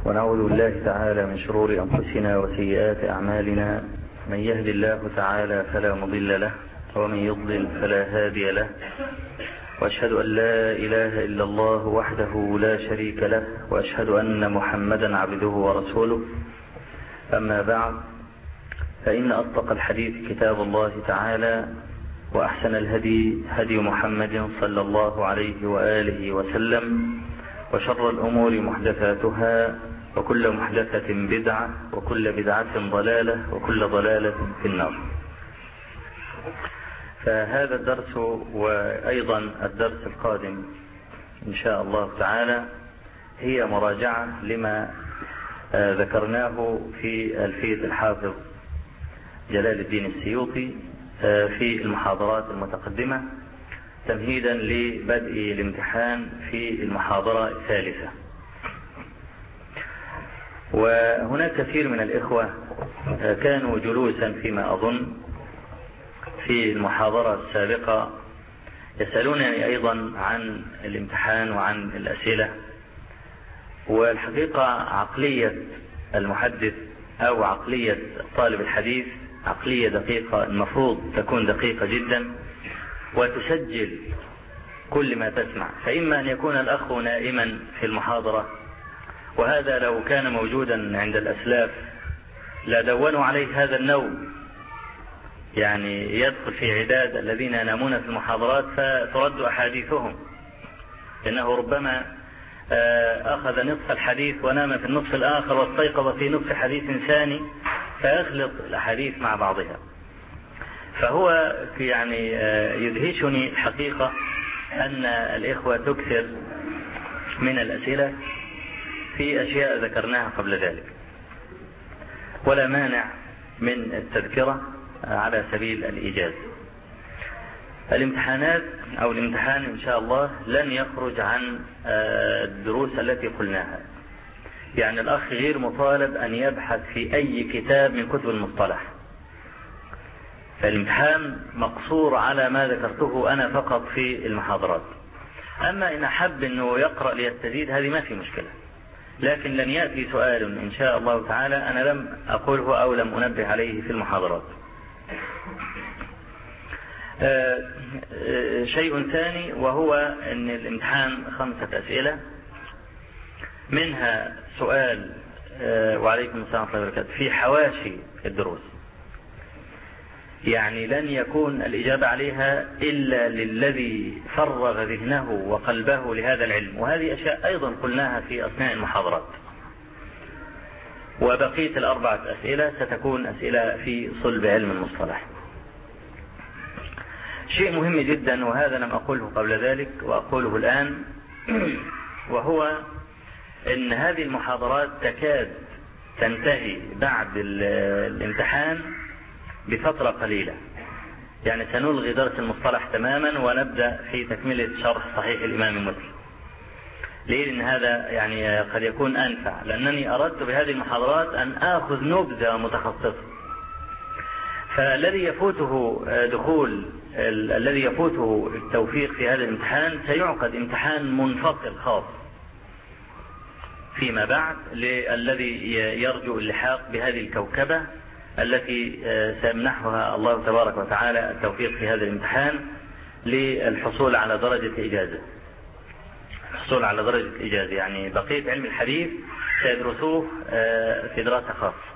ونعوذ بالله تعالى من شرور أنفسنا وسيئات أعمالنا. من يهد الله تعالى فلا مضل له، ومن يضلل فلا هادي له. وأشهد أن لا إله إلا الله وحده لا شريك له، وأشهد أن محمدا عبده ورسوله. أما بعد، فإن أصدق الحديث كتاب الله تعالى، وأحسن الهدي هدي محمد صلى الله عليه وآله وسلم، وشر الأمور محدثاتها، وكل محدثة بدعة، وكل بدعة ضلالة، وكل ضلالة في النار. فهذا الدرس وأيضا الدرس القادم إن شاء الله تعالى هي مراجعة لما ذكرناه في ألفية الحافظ جلال الدين السيوطي في المحاضرات المتقدمة، تمهيدا لبدء الامتحان في المحاضرة الثالثة. وهناك كثير من الإخوة كانوا جلوسا فيما أظن في المحاضرة السابقة يسألونني أيضا عن الامتحان وعن الأسئلة. والحقيقة عقلية المحدث أو عقلية طالب الحديث عقلية دقيقة، المفروض تكون دقيقة جدا وتسجل كل ما تسمع. فإما أن يكون الأخ نائما في المحاضرة، وهذا لو كان موجودا عند الأسلاف لدونوا عليه هذا النوم، يعني يدخل في عداد الذين ينامون في المحاضرات فترد أحاديثهم، لأنه ربما أخذ نصف الحديث ونام في النصف الآخر واستيقظ في نصف حديث ثاني، فيخلط الأحاديث مع بعضها. فهو يعني يدهشني الحقيقة أن الإخوة تكثر من الأسئلة في أشياء ذكرناها قبل ذلك، ولا مانع من التذكرة على سبيل الإيجاز. الامتحانات أو الامتحان إن شاء الله لن يخرج عن الدروس التي قلناها، يعني الأخ غير مطالب أن يبحث في أي كتاب من كتب المصطلح، فالامتحان مقصور على ما ذكرته أنا فقط في المحاضرات. أما إن أحب أنه يقرأ ليستزيد هذه ما في مشكلة، لكن لن يأتي سؤال إن شاء الله تعالى أنا لم أقوله أو لم أنبه عليه في المحاضرات. شيء ثاني وهو أن الامتحان 5 أسئلة، منها سؤال وعليكم السلام ورحمة الله وبركاته في حواشي الدروس، يعني لن يكون الإجابة عليها إلا للذي فرغ ذهنه وقلبه لهذا العلم، وهذه أشياء أيضا قلناها في أثناء المحاضرات. وبقية 4 أسئلة ستكون أسئلة في صلب علم المصطلح. شيء مهم جدا، وهذا لم أقوله قبل ذلك وأقوله الآن، وهو أن هذه المحاضرات تكاد تنتهي بعد الامتحان بفترة قليلة، يعني سنلغي درس المصطلح تماما ونبدأ في تكملة شرح صحيح الإمام مسلم. ليه؟ لأن هذا يعني قد يكون أنفع، لأنني أردت بهذه المحاضرات أن آخذ نبذة متخصصة. فالذي يفوته الذي يفوته التوفيق في هذا الامتحان سيعقد امتحان منفصل خاص فيما بعد للذي يرجو اللحاق بهذه الكوكبة التي سيمنحها الله تبارك وتعالى التوفيق في هذا الامتحان للحصول على درجة إجازة. الحصول على درجة إجازة يعني بقية علم الحديث سيدرسوه في دراسة خاصة،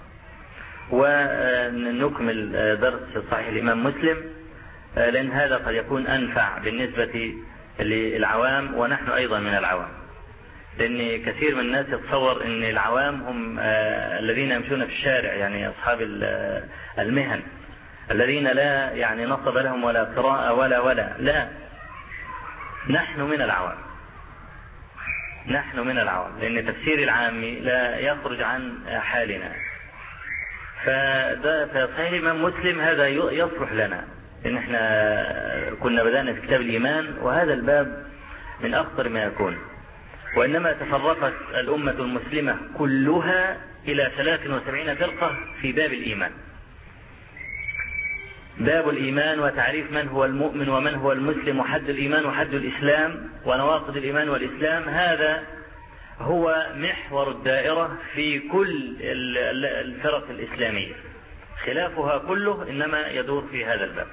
ونكمل درس صحيح الإمام مسلم، لأن هذا قد يكون أنفع بالنسبة للعوام، ونحن أيضا من العوام، لأن كثير من الناس يتصور أن العوام هم الذين يمشون في الشارع، يعني أصحاب المهن الذين لا يعني نصب لهم ولا قراءة ولا لا، نحن من العوام، نحن من العوام، لأن تفسير العام لا يخرج عن حالنا. فصحيح الإمام مسلم هذا يصلح لنا، إن احنا كنا بدأنا في كتاب الإيمان، وهذا الباب من أخطر ما يكون. وإنما تفرقت الأمة المسلمة كلها إلى 73 فرقة في باب الإيمان. باب الإيمان وتعريف من هو المؤمن ومن هو المسلم وحد الإيمان وحد الإسلام ونواقض الإيمان والإسلام، هذا هو محور الدائرة في كل الفرق الإسلامية، خلافها كله إنما يدور في هذا الباب.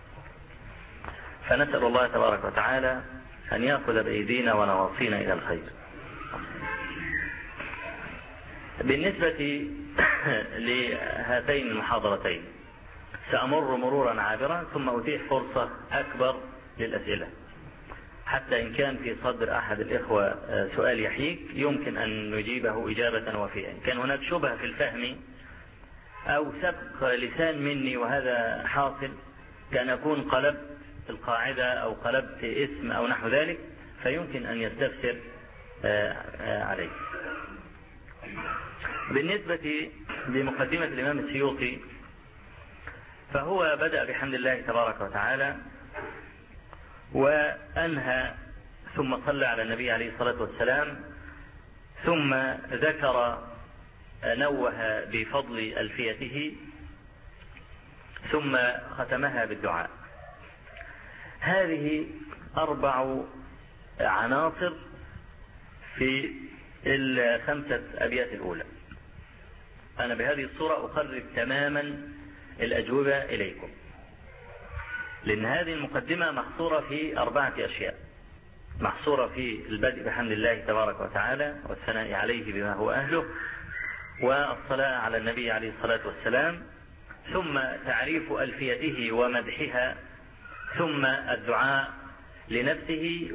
فنسأل الله تبارك وتعالى أن يأخذ بأيدينا ونواصينا إلى الخير. بالنسبة لهاتين المحاضرتين سأمر مرورا عابرا ثم أتيح فرصة أكبر للأسئلة، حتى إن كان في صدر أحد الإخوة سؤال يحيك يمكن أن نجيبه إجابة وفية. إن كان هناك شبهة في الفهم أو سبق لسان مني وهذا حاصل، كان أكون قلبت القاعدة أو قلبت اسم أو نحو ذلك، فيمكن أن يستفسر عليه. بالنسبة لمقدمة الإمام السيوطي فهو بدأ بحمد الله تبارك وتعالى وأنهى ثم صلى على النبي عليه الصلاة والسلام، ثم ذكر نوه بفضل ألفيته، ثم ختمها بالدعاء. هذه 4 عناصر في ال5 أبيات الأولى. أنا بهذه الصورة أقرب تماما الأجوبة إليكم، لأن هذه المقدمة محصورة في 4 أشياء، محصورة في البدء بحمد الله تبارك وتعالى والثناء عليه بما هو أهله، والصلاة على النبي عليه الصلاة والسلام، ثم تعريف ألفيته ومدحها، ثم الدعاء لنفسه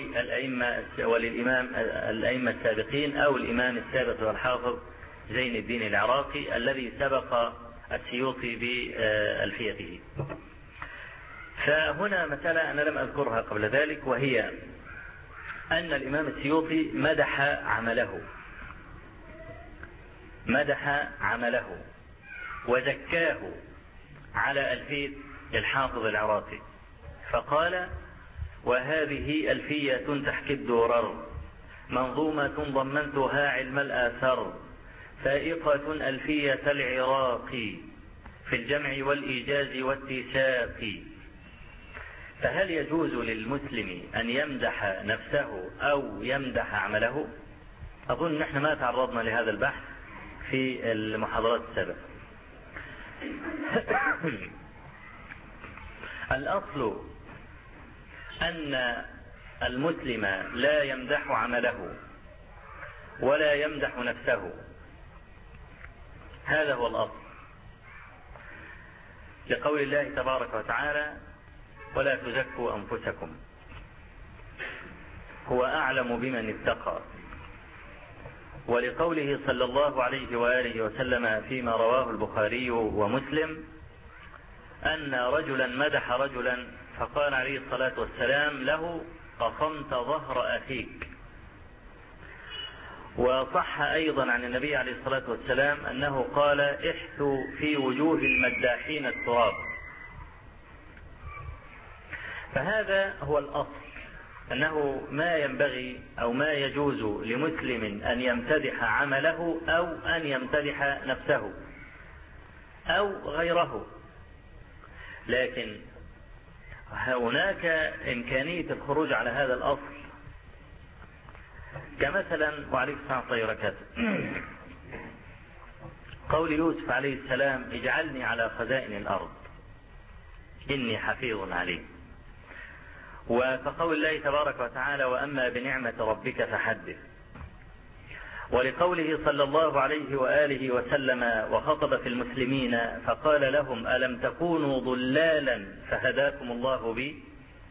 وللأئمة السابقين أو الإمام السابق والحافظ زين الدين العراقي الذي سبق السيوطي بألفيته. فهنا مسألة أنا لم أذكرها قبل ذلك، وهي أن الإمام السيوطي مدح عمله وزكاه على ألفية الحافظ العراقي، فقال: وهذه ألفية تحكي الدرر، منظومة ضمنتها علم الآثار، فائقة ألفية العراق في الجمع والإيجاز والاتساق. فهل يجوز للمسلم أن يمدح نفسه أو يمدح عمله؟ أظن نحن ما تعرضنا لهذا البحث في المحاضرات السابقة. الأصل أن المسلم لا يمدح عمله ولا يمدح نفسه، هذا هو الأصل، لقول الله تبارك وتعالى: ولا تزكوا أنفسكم هو أعلم بمن اتقى، ولقوله صلى الله عليه وآله وسلم فيما رواه البخاري ومسلم أن رجلا مدح رجلا فقال عليه الصلاة والسلام له: قصمت ظهر أخيك. وصح أيضا عن النبي عليه الصلاة والسلام أنه قال: احثوا في وجوه المداحين التراب. فهذا هو الأصل، أنه ما ينبغي أو ما يجوز لمسلم أن يمتدح عمله أو أن يمتدح نفسه أو غيره، لكن هناك إمكانية الخروج على هذا الأصل، كمثلا وعليكم السلام وبركاته قول يوسف عليه السلام: اجعلني على خزائن الأرض إني حفيظ عليم. وكقول الله تبارك وتعالى: وأما بنعمة ربك فحدث. ولقوله صلى الله عليه وآله وسلم وخطب في المسلمين فقال لهم: ألم تكونوا ضلالا فهداكم الله بي.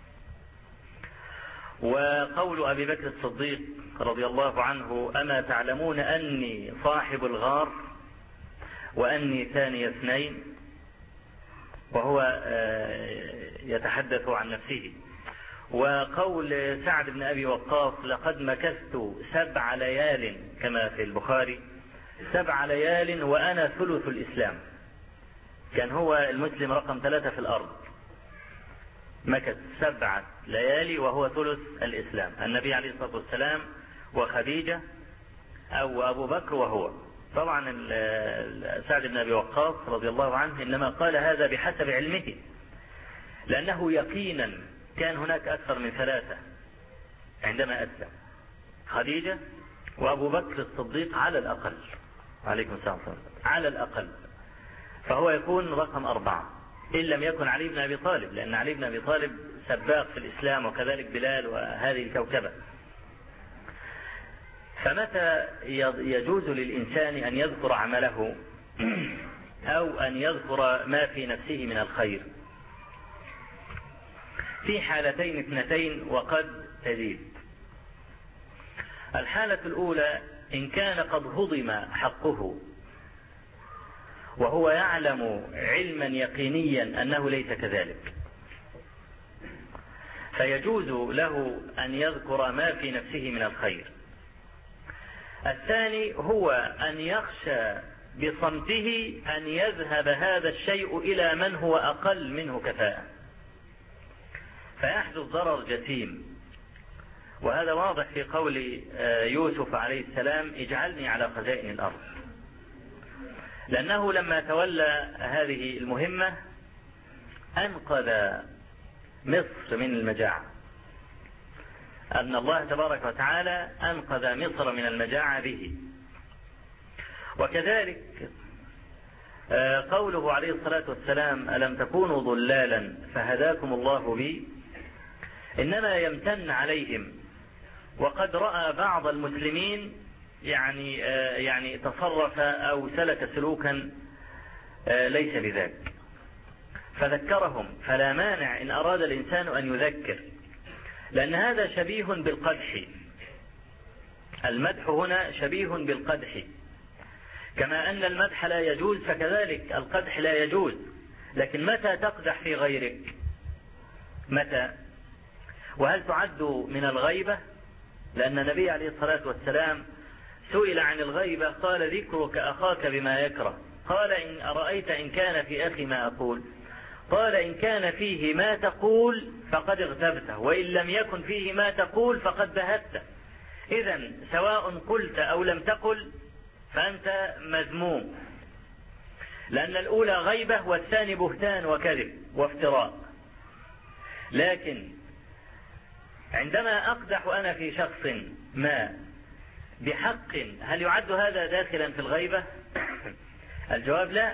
وقول أبي بكر الصديق رضي الله عنه: أما تعلمون أني صاحب الغار وأني ثاني اثنين، وهو يتحدث عن نفسه. وقول سعد بن أبي وقاص: لقد مكثت 7 ليال كما في البخاري، 7 ليال وأنا ثلث الإسلام. كان هو المسلم رقم 3 في الأرض، مكث 7 ليالي وهو ثلث الإسلام. النبي عليه الصلاة والسلام وخديجة أو أبو بكر وهو. طبعا سعد بن أبي وقاص رضي الله عنه إنما قال هذا بحسب علمه، لأنه يقينا كان هناك أكثر من 3 عندما أسلم: خديجة وأبو بكر الصديق على الأقل، عليكم السلام على الأقل، فهو يكون رقم 4 إن لم يكن علي بن أبي طالب، لأن علي بن أبي طالب سباق في الإسلام، وكذلك بلال وهذه الكوكبة. فمتى يجوز للإنسان أن يذكر عمله أو أن يذكر ما في نفسه من الخير؟ في حالتين اثنتين وقد تزيد. الحالة الأولى إن كان قد هضم حقه وهو يعلم علما يقينيا أنه ليس كذلك، فيجوز له أن يذكر ما في نفسه من الخير. الثاني هو أن يخشى بصمته أن يذهب هذا الشيء إلى من هو أقل منه كفاءة، فيحدث ضرر جسيم. وهذا واضح في قول يوسف عليه السلام: اجعلني على خزائن الأرض، لأنه لما تولى هذه المهمة أنقذ مصر من المجاعة، أن الله تبارك وتعالى أنقذ مصر من المجاعة به. وكذلك قوله عليه الصلاة والسلام: ألم تكونوا ضلالا فهداكم الله بي، إنما يمتن عليهم وقد رأى بعض المسلمين يعني تصرف أو سلك سلوكا ليس بذاك، فذكرهم. فلا مانع إن أراد الإنسان أن يذكر، لأن هذا شبيه بالقدح. المدح هنا شبيه بالقدح، كما أن المدح لا يجوز فكذلك القدح لا يجوز. لكن متى تقدح في غيرك؟ متى؟ وهل تعد من الغيبة؟ لأن النبي عليه الصلاة والسلام سئل عن الغيبة قال: ذكرك أخاك بما يكره. قال: إن أرأيت إن كان في أخي ما أقول؟ قال: إن كان فيه ما تقول فقد اغتبته، وإن لم يكن فيه ما تقول فقد بهته. إذن سواء قلت أو لم تقل فأنت مذموم، لأن الأولى غيبة والثاني بهتان وكذب وافتراء. لكن عندما أقدح أنا في شخص ما بحق، هل يعد هذا داخلا في الغيبة؟ الجواب لا،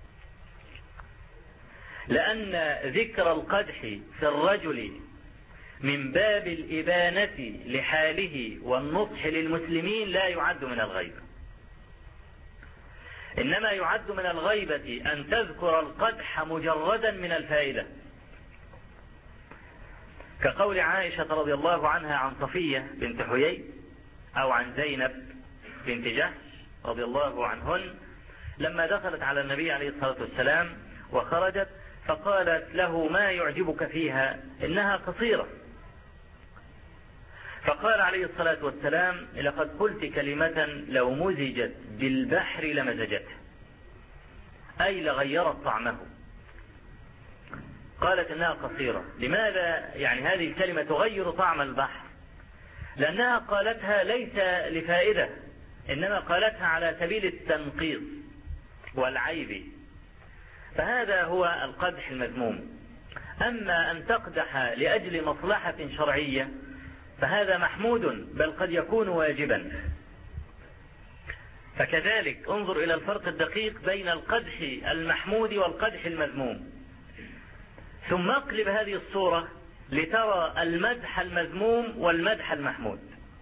لأن ذكر القدح في الرجل من باب الإبانة لحاله والنصح للمسلمين لا يعد من الغيبة. إنما يعد من الغيبة أن تذكر القدح مجردا من الفائدة، كقول عائشة رضي الله عنها عن صفية بنت حيي أو عن زينب بنت جحش رضي الله عنهن لما دخلت على النبي عليه الصلاة والسلام وخرجت، فقالت له: ما يعجبك فيها؟ إنها قصيرة. فقال عليه الصلاة والسلام: لقد قلت كلمة لو مزجت بالبحر لمزجته، أي لغيرت طعمه. قالت إنها قصيرة. لماذا يعني هذه الكلمة تغير طعم البحر؟ لأنها قالتها ليس لفائدة، إنما قالتها على سبيل التنقيص والعيب، فهذا هو القدح المذموم. أما أن تقدح لأجل مصلحة شرعية فهذا محمود، بل قد يكون واجبا. فكذلك انظر إلى الفرق الدقيق بين القدح المحمود والقدح المذموم، ثم اقلب هذه الصورة لترى المدح المذموم والمدح المحمود.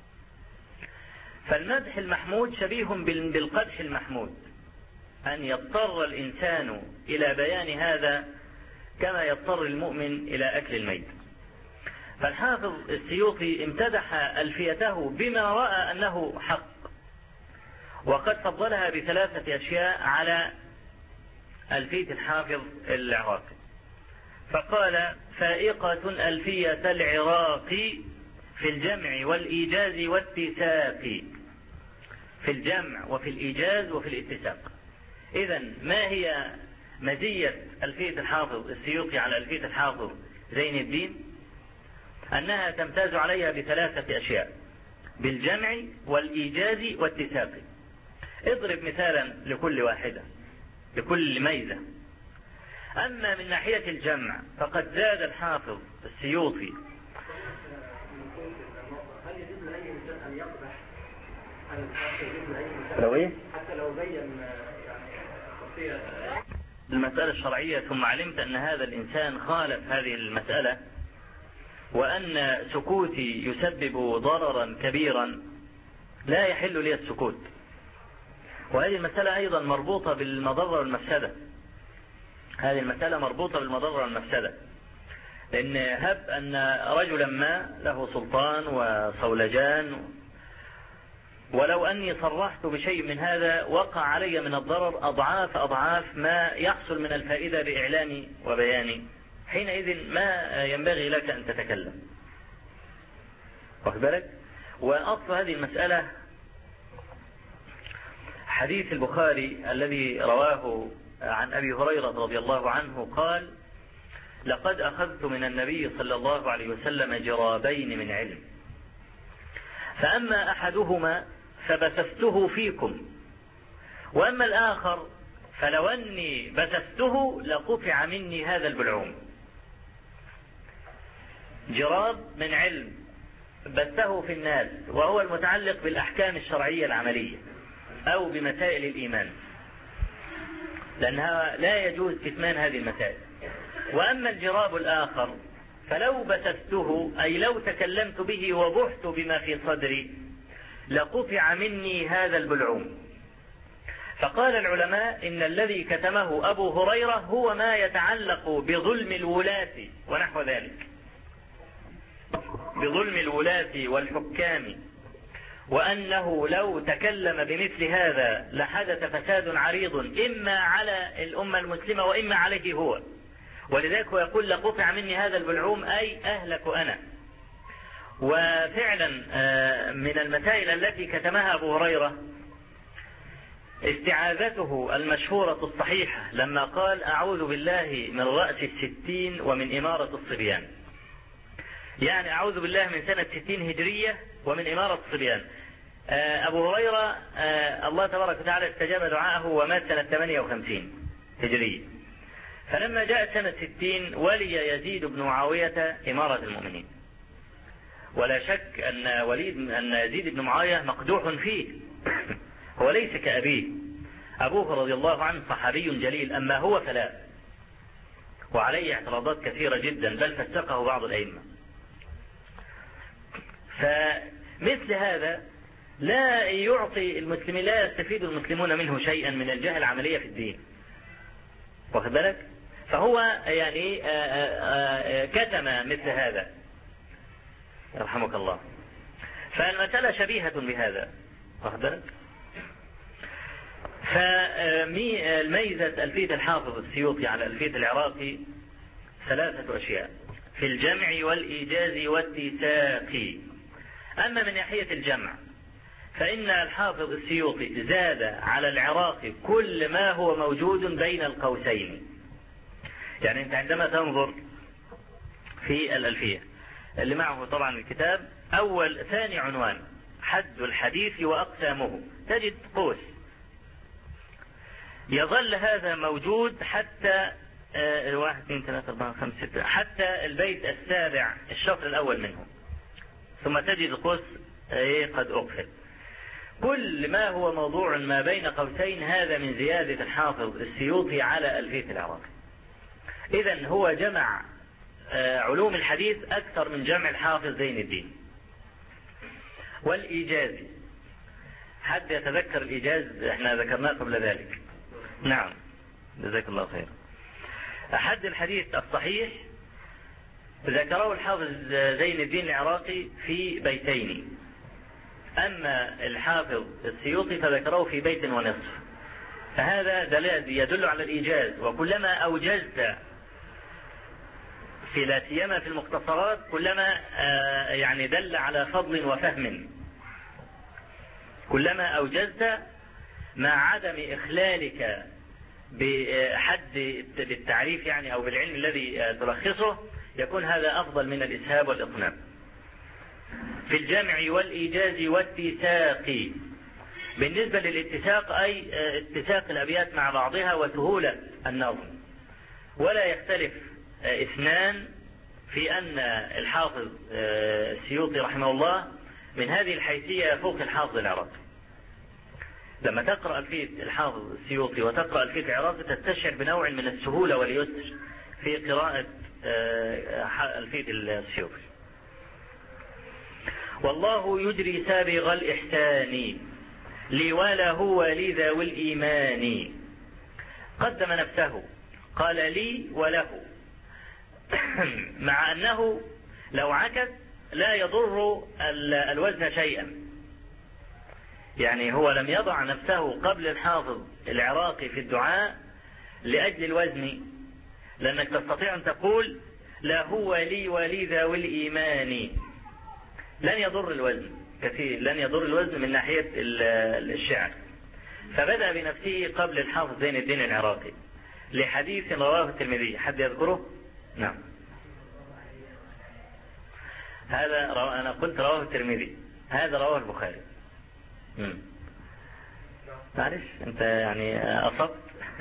فالمدح المحمود شبيه بالقدح المحمود، أن يضطر الإنسان إلى بيان هذا كما يضطر المؤمن إلى أكل الميت. فالحافظ السيوطي امتدح ألفيته بما رأى أنه حق، وقد فضلها ب3 أشياء على ألفية الحافظ العراقي. فقال: فائقة ألفية العراقي في الجمع والإيجاز والاتساق. في الجمع وفي الإيجاز وفي الاتساق. إذن ما هي مزية ألفية الحافظ السيوطي على ألفية الحافظ زين الدين؟ أنها تمتاز عليها ب3 أشياء: بالجمع والإيجاز والاتساق. اضرب مثالا لكل واحدة، لكل ميزة. أما من ناحية الجمع فقد زاد الحافظ السيوطي. لو ايه؟ حتى لو بين يعني خصوصية المسألة الشرعية ثم علمت أن هذا الإنسان خالف هذه المسألة وأن سكوتي يسبب ضررا كبيرا، لا يحل لي السكوت. وهذه المسألة أيضا مربوطة بالمضرة والمفسدة. هذه المسألة مربوطة بالمضرة والمفسدة، لأن هب أن رجلا ما له سلطان وصولجان، ولو أني صرحت بشيء من هذا وقع علي من الضرر أضعاف أضعاف ما يحصل من الفائدة بإعلاني وبياني، حينئذ ما ينبغي لك أن تتكلم. واخد بالك؟ وأصل هذه المسألة حديث البخاري الذي رواه عن أبي هريرة رضي الله عنه قال: لقد أخذت من النبي صلى الله عليه وسلم جرابين من علم، فأما أحدهما فبثثته فيكم، وأما الآخر فلو أني بثثته لقطع مني هذا البلعوم. جراب من علم بثه في الناس، وهو المتعلق بالأحكام الشرعية العملية أو بمسائل الإيمان، لأنها لا يجوز كتمان هذه المسائل. وأما الجراب الآخر فلو بثثته، أي لو تكلمت به وبحت بما في صدري، لقطع مني هذا البلعوم. فقال العلماء إن الذي كتمه أبو هريرة هو ما يتعلق بظلم الولاة ونحو ذلك، بظلم الولاة والحكام، وأنه لو تكلم بمثل هذا لحدث فساد عريض إما على الأمة المسلمة وإما عليه هو. ولذلك هو يقول: لقطع مني هذا البلعوم، أي أهلك أنا. وفعلا من المسائل التي كتمها أبو هريرة استعاذته المشهورة الصحيحة لما قال: أعوذ بالله من رأس 60 ومن إمارة الصبيان. يعني أعوذ بالله من سنة 60 هجرية ومن إمارة الصبيان. أبو هريرة الله تبارك وتعالى استجاب دعاءه ومات سنة 58 هجرية. فلما جاءت سنة 60 ولي يزيد بن معاوية إمارة المؤمنين، ولا شك أن يزيد بن معاوية مقدوح فيه هو ليس كأبيه. أبوه رضي الله عنه صحابي جليل، أما هو فلا، وعليه اعتراضات كثيرة جدا، بل فسقه بعض الأئمة. فمثل هذا لا يعطي المسلمين، لا يستفيد المسلمون منه شيئا من الجهة العملية في الدين. واخد بالك؟ فهو يعني كتم مثل هذا، يرحمك الله. فالمسألة شبيهة بهذا. واخد بالك؟ فميزة ألفية الحافظ السيوطي على ألفية العراقي 3 أشياء في الجمع والإيجاز والاتساق. أما من ناحية الجمع فإن الحافظ السيوطي زاد على العراقي كل ما هو موجود بين القوسين. يعني أنت عندما تنظر في الألفية اللي معه طبعا الكتاب، ثاني عنوان حد الحديث وأقسامه، تجد قوس، يظل هذا موجود حتى 1 2 3 4 5 6 حتى البيت السابع الشطر الأول منه، ثم تجد قوس قد أقفل. كل ما هو موضوع ما بين قوسين هذا من زيادة الحافظ السيوطي على ألفية العراقي. إذن هو جمع علوم الحديث أكثر من جمع الحافظ زين الدين. والإيجاز، حد يتذكر الإيجاز؟ احنا ذكرناه قبل ذلك. نعم، جزاك الله خير. حد الحديث الصحيح ذكره الحافظ زين الدين العراقي في بيتين، أما الحافظ السيوطي فذكره في بيت ونصف. فهذا دليل يدل على الإيجاز. وكلما أوجزت في لا سيما في المختصرات كلما يعني دل على فضل وفهم. كلما أوجزت مع عدم إخلالك بحد بالتعريف يعني أو بالعلم الذي تلخصه، يكون هذا أفضل من الإسهاب والإطناب. في الجمع والإيجاز والاتساق. بالنسبة للاتساق أي اتساق الأبيات مع بعضها وسهولة النظم. ولا يختلف اثنان في أن الحافظ السيوطي رحمه الله من هذه الحيثية فوق الحافظ العراقي. لما تقرأ ألفية الحافظ السيوطي وتقرأ ألفية العراقي تستشعر بنوع من السهولة واليسر في قراءة ألفية السيوطي. والله يجري سابغ الإحسان لي وله ولي ذوي الإيمان. قدم نفسه قال لي وله، مع أنه لو عكس لا يضر الوزن شيئا. يعني هو لم يضع نفسه قبل الحافظ العراقي في الدعاء لأجل الوزن، لأنك تستطيع أن تقول لا هو لي ولي ذوي الإيمان، لن يضر الوزن كثير، لن يضر الوزن من ناحية الشعر. فبدأ بنفسه قبل الحافظ زين الدين العراقي لحديث رواه الترمذي. حد يذكره؟ نعم. هذا أنا قلت رواه الترمذي، هذا رواه البخاري. معلش أنت يعني أصبت.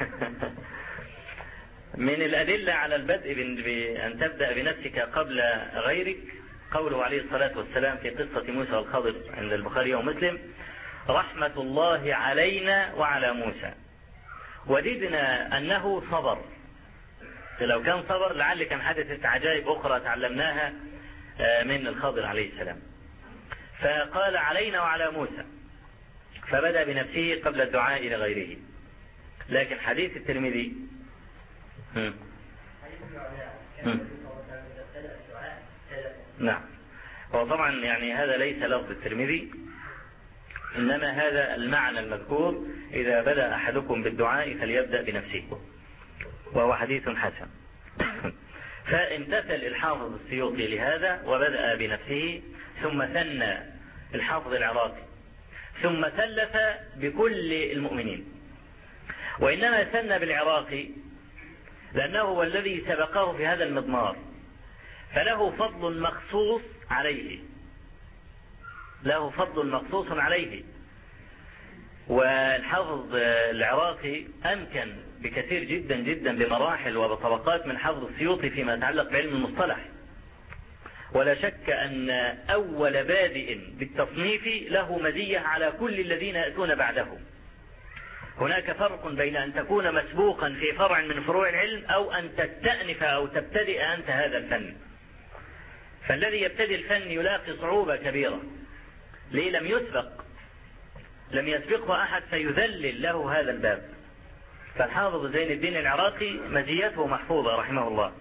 من الأدلة على البدء بأن تبدأ بنفسك قبل غيرك قوله عليه الصلاة والسلام في قصة موسى والخضر عند البخاري ومسلم: رحمة الله علينا وعلى موسى. وددنا أنه صبر، فلو كان صبر لعل كان حدثت عجائب أخرى تعلمناها من الخضر عليه السلام. فقال علينا وعلى موسى، فبدأ بنفسه قبل الدعاء إلى غيره. لكن حديث الترمذي نعم، هو طبعا يعني هذا ليس لفظ الترمذي، إنما هذا المعنى المذكور: إذا بدأ أحدكم بالدعاء فليبدأ بنفسه، وهو حديث حسن. فامتثل الحافظ السيوطي لهذا وبدأ بنفسه، ثم ثنى الحافظ العراقي، ثم ثلث بكل المؤمنين. وإنما ثنى بالعراقي لأنه هو الذي سبقه في هذا المضمار، فله فضل مخصوص عليه، له فضل مخصوص عليه. والحافظ العراقي أمكن بكثير جدا جدا بمراحل وبطبقات من حافظ السيوطي فيما يتعلق بعلم المصطلح. ولا شك أن أول بادئ بالتصنيف له مزية على كل الذين يأتون بعده. هناك فرق بين أن تكون مسبوقا في فرع من فروع العلم أو أن تستأنف أو تبتدئ أنت هذا الفن. فالذي يبتدئ الفن يلاقي صعوبة كبيرة، ليه؟ لم يسبقه أحد فيذلل له هذا الباب. فالحافظ زين الدين العراقي مزيته محفوظة رحمه الله.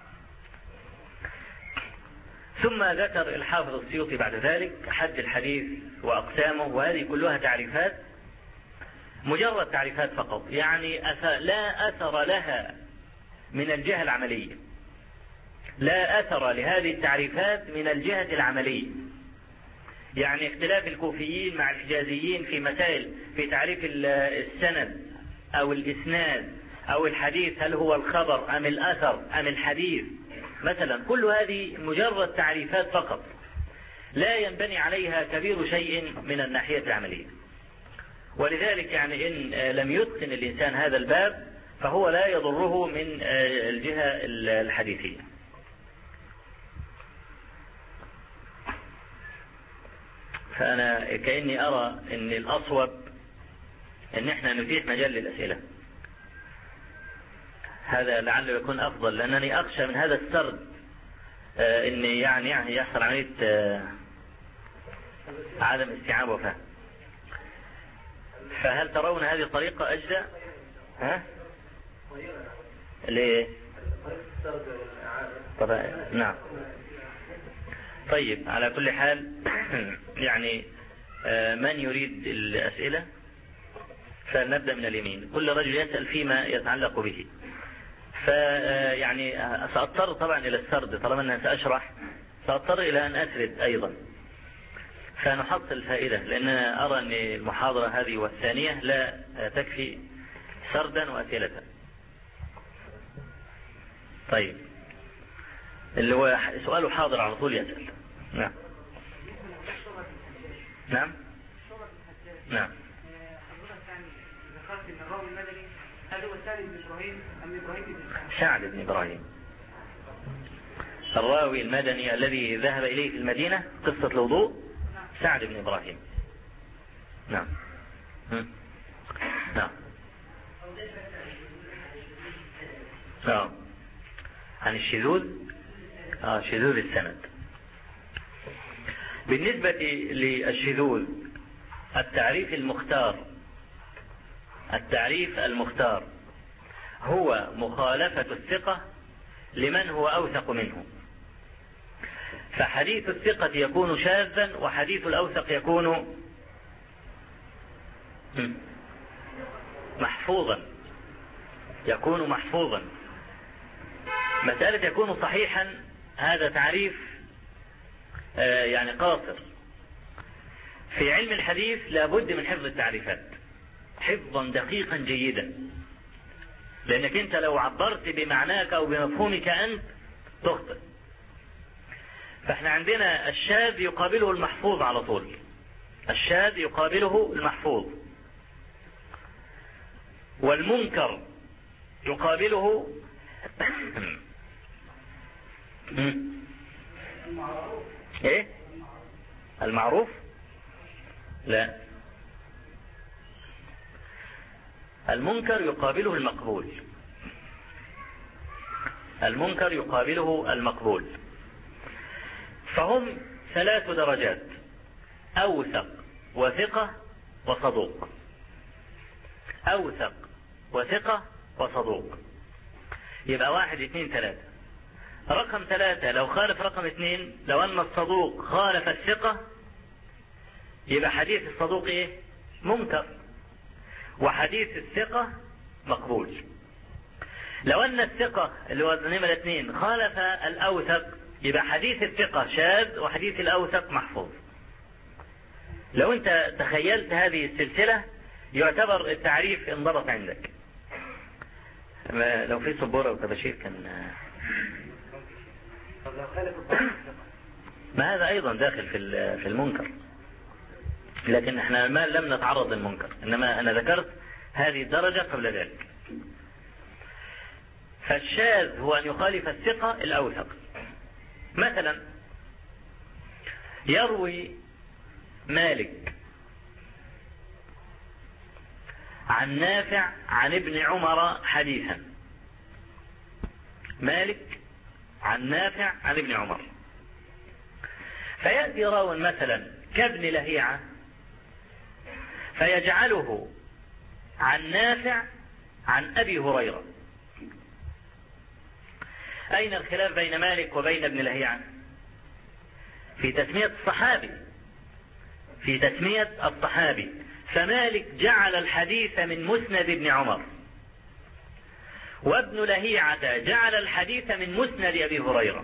ثم ذكر الحافظ السيوطي بعد ذلك حد الحديث وأقسامه، وهذه كلها تعريفات، مجرد تعريفات فقط، يعني لا أثر لها من الجهة العملية، لا أثر لهذه التعريفات من الجهة العملية. يعني اختلاف الكوفيين مع الحجازيين في مسائل في تعريف السند أو الإسناد أو الحديث، هل هو الخبر أم الأثر أم الحديث مثلا، كل هذه مجرد تعريفات فقط، لا ينبني عليها كبير شيء من الناحية العملية. ولذلك يعني إن لم يتقن الإنسان هذا الباب فهو لا يضره من الجهة الحديثية. فأنا كأني أرى أن الأصوب أن احنا نتيح مجال للأسئلة، هذا لعله يكون أفضل، لأنني أخشى من هذا السرد أن يعني يحصل عملية عدم استيعاب وفهم. فهل ترون هذه الطريقة أجدى؟ ها؟ ليه؟ طبعا نعم. طيب، على كل حال يعني من يريد الأسئلة فنبدأ من اليمين، كل رجل يسأل فيما يتعلق به. فيعني سأضطر طبعا إلى السرد، طالما أنها سأشرح سأضطر إلى أن أسرد أيضا، فنحصل فائدة، لأن أرى أن المحاضرة هذه والثانية لا تكفي سردا وأسئلة. طيب، اللي هو سؤاله حاضر على طول يسأل. نعم نعم نعم. ذكرت ان الراوي المدني هل هو سعد بن ابراهيم ام ابراهيم بن سعد بن ابراهيم، الراوي المدني الذي ذهب اليه في المدينة قصة الوضوء، سعد بن ابراهيم. نعم. نعم. عن الشذوذ، شذوذ السند. بالنسبة للشذوذ التعريف المختار هو مخالفة الثقة لمن هو أوثق منه. فحديث الثقة يكون شاذا، وحديث الأوثق يكون محفوظا. مسألة يكون صحيحا هذا تعريف يعني قاصر. في علم الحديث لابد من حفظ التعريفات حفظا دقيقا جيدا، لأنك أنت لو عبرت بمعناك أو بمفهومك أنت تخطئ. فاحنا عندنا الشاذ يقابله المحفوظ على طول، الشاذ يقابله المحفوظ، والمنكر يقابله ايه المعروف. لا، المنكر يقابله المقبول. فهم 3 درجات: أوثق وثقة وصدوق. أوثق وثقة وصدوق، يبقى 1 2 3. رقم 3 لو خالف رقم 2، لو أن الصدوق خالف الثقة يبقى حديث الصدوق ايه؟ منكر، وحديث الثقة مقبول. لو أن الثقة اللي هو نمرة 2 خالف الأوثق يبقى حديث الثقة شاذ وحديث الأوثق محفوظ. لو أنت تخيلت هذه السلسلة يعتبر التعريف انضبط عندك. لو في سبورة وتباشير كان ما هذا أيضا داخل في المنكر، لكن احنا ما لم نتعرض للمنكر، إنما أنا ذكرت هذه الدرجة قبل ذلك. فالشاذ هو أن يخالف الثقة الأوثق. مثلا يروي مالك عن نافع عن ابن عمر حديثا، مالك عن نافع عن ابن عمر، فيأتي راو مثلا كابن لهيعة فيجعله عن نافع عن أبي هريرة. أين الخلاف بين مالك وبين ابن لهيعة؟ في تسمية الصحابي. فمالك جعل الحديث من مسند ابن عمر، وابن لهيعة جعل الحديث من مسند أبي هريرة،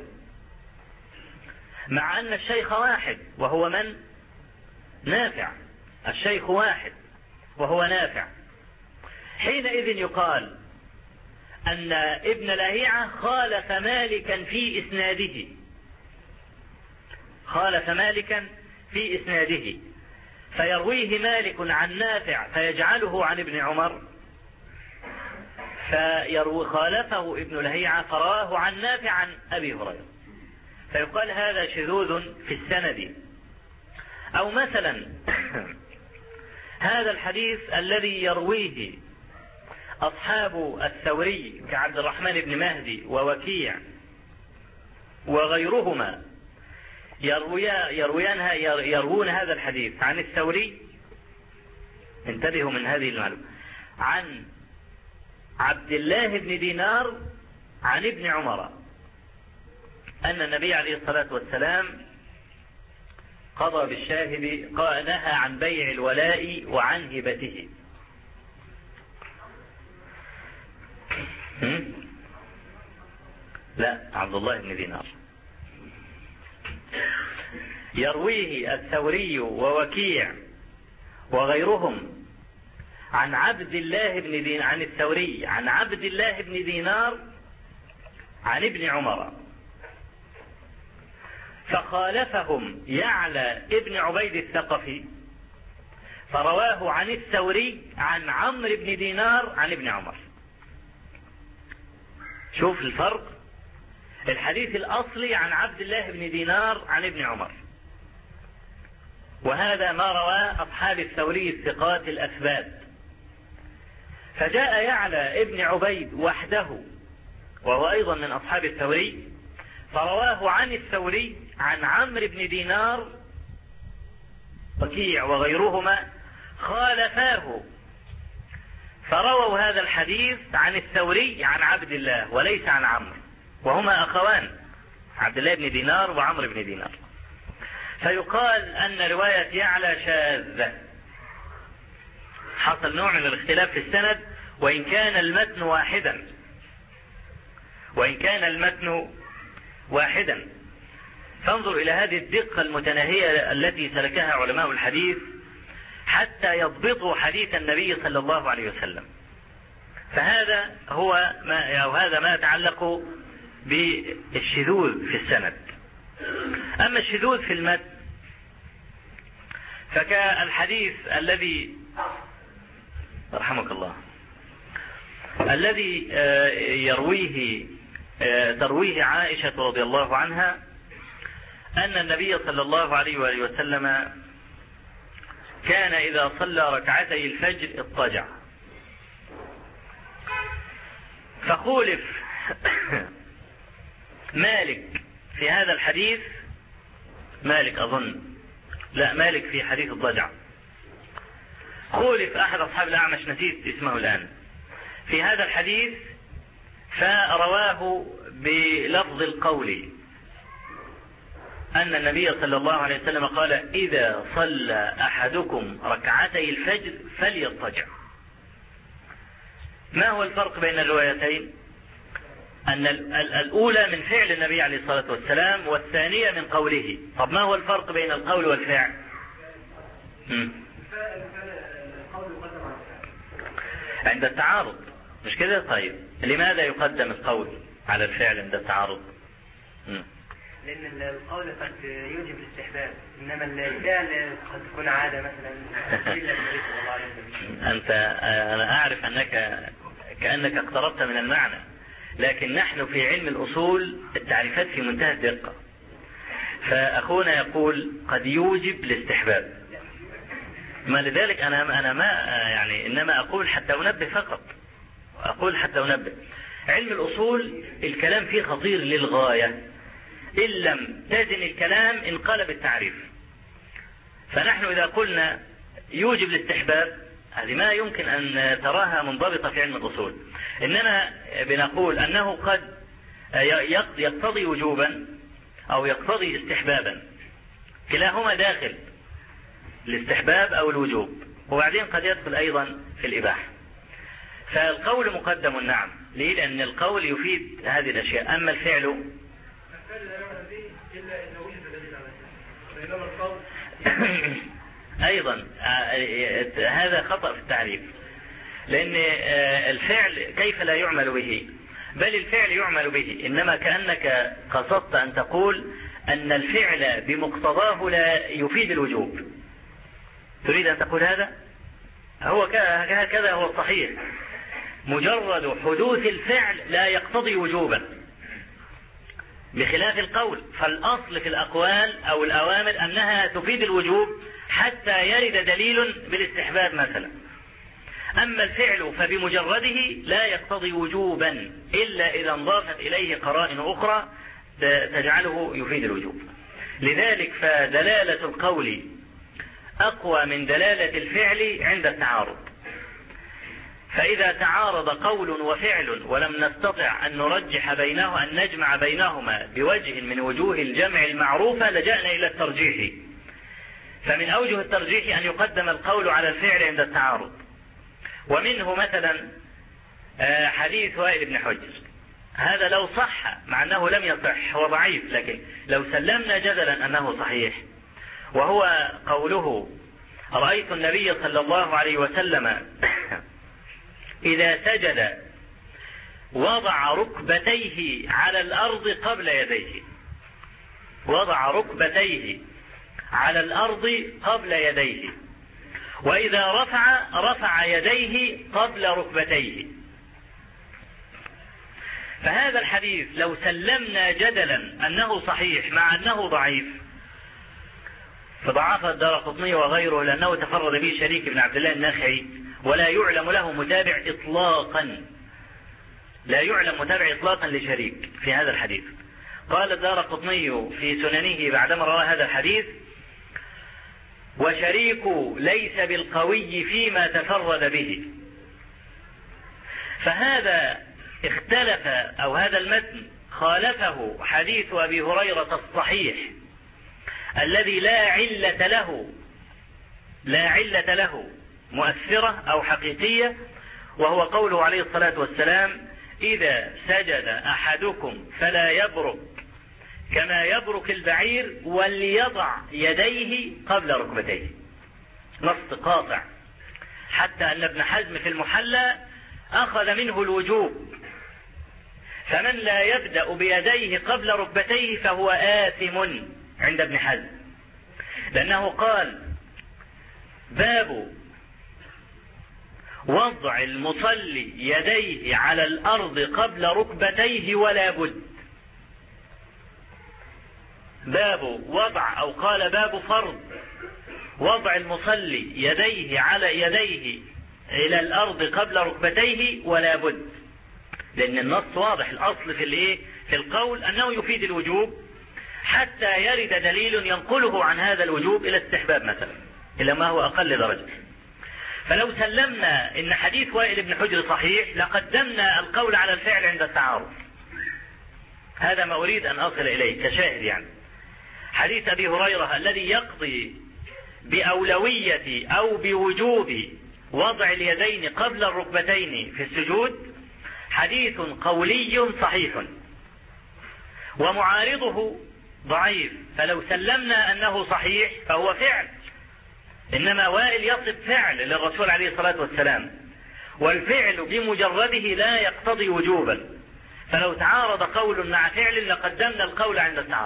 مع أن الشيخ واحد وهو من؟ نافع. الشيخ واحد وهو نافع. حينئذ يقال أن ابن لهيعة خالف مالكا في إسناده، فيرويه مالك عن نافع فيجعله عن ابن عمر، خالفه ابن لهيعة فرواه عن نافع عن أبي هريرة، فيقال هذا شذوذ في السند. أو مثلا هذا الحديث الذي يرويه أصحاب الثوري كعبد الرحمن بن مهدي ووكيع وغيرهما يروون هذا الحديث عن الثوري، انتبهوا من هذه المعلومة، عن عبد الله بن دينار عن ابن عمر أن النبي عليه الصلاة والسلام قضى بالشاهد، نهى عن بيع الولاء وعن هبته. لا، عبد الله بن دينار. يرويه الثوري ووكيع وغيرهم عن عبد الله بن دينار عن الثوري عن عبد الله بن دينار عن ابن عمر، فخالفهم يعلى ابن عبيد الثقفي فرواه عن الثوري عن عمرو بن دينار عن ابن عمر. شوف الفرق، الحديث الأصلي عن عبد الله بن دينار عن ابن عمر، وهذا ما رواه أصحاب الثوري الثقات الأثبات. فجاء يعلى ابن عبيد وحده وهو أيضا من أصحاب الثوري، فرواه عن الثوري عن عمرو بن دينار، وكيع وغيرهما خالفاه، فرووا هذا الحديث عن الثوري عن عبد الله وليس عن عمرو، وهما أخوان، عبد الله بن دينار وعمرو بن دينار. فيقال أن رواية يعلى شاذة، حصل نوع من الاختلاف في السند وإن كان المتن واحدا. فانظر إلى هذه الدقة المتناهية التي سلكها علماء الحديث حتى يضبطوا حديث النبي صلى الله عليه وسلم. فهذا هذا ما يتعلق بالشذوذ في السند. أما الشذوذ في المتن فكالحديث الذي رحمك الله الذي ترويه عائشة رضي الله عنها أن النبي صلى الله عليه وآله وسلم كان إذا صلى ركعتي الفجر اضطجع. فخولف مالك في هذا الحديث، مالك أظن، لا مالك في حديث الضجع، خولف أحد أصحاب الأعمش نسيت اسمه الآن في هذا الحديث، فرواه بلفظ القول أن النبي صلى الله عليه وسلم قال إذا صلى أحدكم ركعتي الفجر فليضطجع. ما هو الفرق بين الروايتين؟ أن الأولى من فعل النبي عليه الصلاة والسلام والثانية من قوله. طب ما هو الفرق بين القول والفعل؟ عند التعارض، مش كده؟ طيب لماذا يقدم القول على الفعل عند التعارض؟ لأن القول قد يوجب الاستحباب، إنما الفعل قد تكون عادة مثلا. أنا أعرف أنك كأنك اقتربت من المعنى، لكن نحن في علم الأصول التعريفات في منتهى الدقة. فأخونا يقول قد يوجب الاستحباب، ما لذلك أنا ما يعني إنما أقول حتى أنبه فقط، أقول حتى أنبه. علم الأصول الكلام فيه خطير للغاية، إن لم تزن الكلام انقلب التعريف. فنحن إذا قلنا يوجب الاستحباب هذه ما يمكن أن تراها منضبطة في علم الأصول، إنما بنقول أنه قد يقتضي وجوبا أو يقتضي استحبابا، كلاهما داخل الاستحباب أو الوجوب، وبعدين قد يدخل أيضا في الإباحة. فالقول مقدم نعم، ليه؟ لأن القول يفيد هذه الأشياء. أما الفعل أيضا هذا خطأ في التعريف، لأن الفعل كيف لا يعمل به؟ بل الفعل يعمل به، إنما كأنك قصدت أن تقول أن الفعل بمقتضاه لا يفيد الوجوب. تريد أن تقول هذا؟ هكذا هو الصحيح، مجرد حدوث الفعل لا يقتضي وجوبا، بخلاف القول. فالأصل في الأقوال أو الأوامر أنها تفيد الوجوب حتى يرد دليل بالاستحباب مثلا. أما الفعل فبمجرده لا يقتضي وجوبا إلا إذا انضافت إليه قرائن أخرى تجعله يفيد الوجوب. لذلك فدلالة القول أقوى من دلالة الفعل عند التعارض. فإذا تعارض قول وفعل ولم نستطع أن نرجح بينه، أن نجمع بينهما بوجه من وجوه الجمع المعروفة، لجأنا إلى الترجيح. فمن أوجه الترجيح أن يقدم القول على الفعل عند التعارض. ومنه مثلا حديث وائل بن حجر، هذا لو صح، مع أنه لم يصح، هو ضعيف، لكن لو سلمنا جدلا أنه صحيح، وهو قوله رأيت النبي صلى الله عليه وسلم إذا سجد وضع ركبتيه على الأرض قبل يديه، وضع ركبتيه على الأرض قبل يديه، وإذا رفع يديه قبل ركبتيه. فهذا الحديث لو سلمنا جدلا أنه صحيح مع أنه ضعيف، فضعف الدارقطني وغيره لأنه تفرد به شريك بن عبد الله النخعي، ولا يعلم له متابع إطلاقا، لا يعلم متابع إطلاقا لشريك في هذا الحديث. قال الدارقطني في سننه بعدما روى هذا الحديث: وشريك ليس بالقوي فيما تفرد به. فهذا اختلف، أو هذا المتن خالفه حديث أبي هريرة الصحيح الذي لا علة له مؤثرة أو حقيقية، وهو قوله عليه الصلاة والسلام: إذا سجد أحدكم فلا يبرك كما يبرك البعير وليضع يديه قبل ركبتيه. نص قاطع، حتى أن ابن حزم في المحلى أخذ منه الوجوب، فمن لا يبدأ بيديه قبل ركبتيه فهو آثم عند ابن حزم، لأنه قال: باب وضع المصلي يديه على الأرض قبل ركبتيه ولا بد. باب وضع، أو قال باب فرض وضع المصلي يديه على يديه إلى الأرض قبل ركبتيه ولا بد، لأن النص واضح. الأصل في القول أنه يفيد الوجوب حتى يرد دليل ينقله عن هذا الوجوب إلى استحباب مثلا، إلى ما هو أقل درجة. فلو سلمنا إن حديث وائل بن حجر صحيح لقدمنا القول على الفعل عند التعارض. هذا ما أريد أن أصل إليه كشاهد. يعني حديث أبي هريرة الذي يقضي بأولوية أو بوجوب وضع اليدين قبل الركبتين في السجود حديث قولي صحيح، ومعارضه ضعيف. فلو سلمنا أنه صحيح فهو فعل، إنما وائل يصف فعل للرسول عليه الصلاة والسلام، والفعل بمجرده لا يقتضي وجوبا. فلو تعارض قول مع فعل لقدمنا القول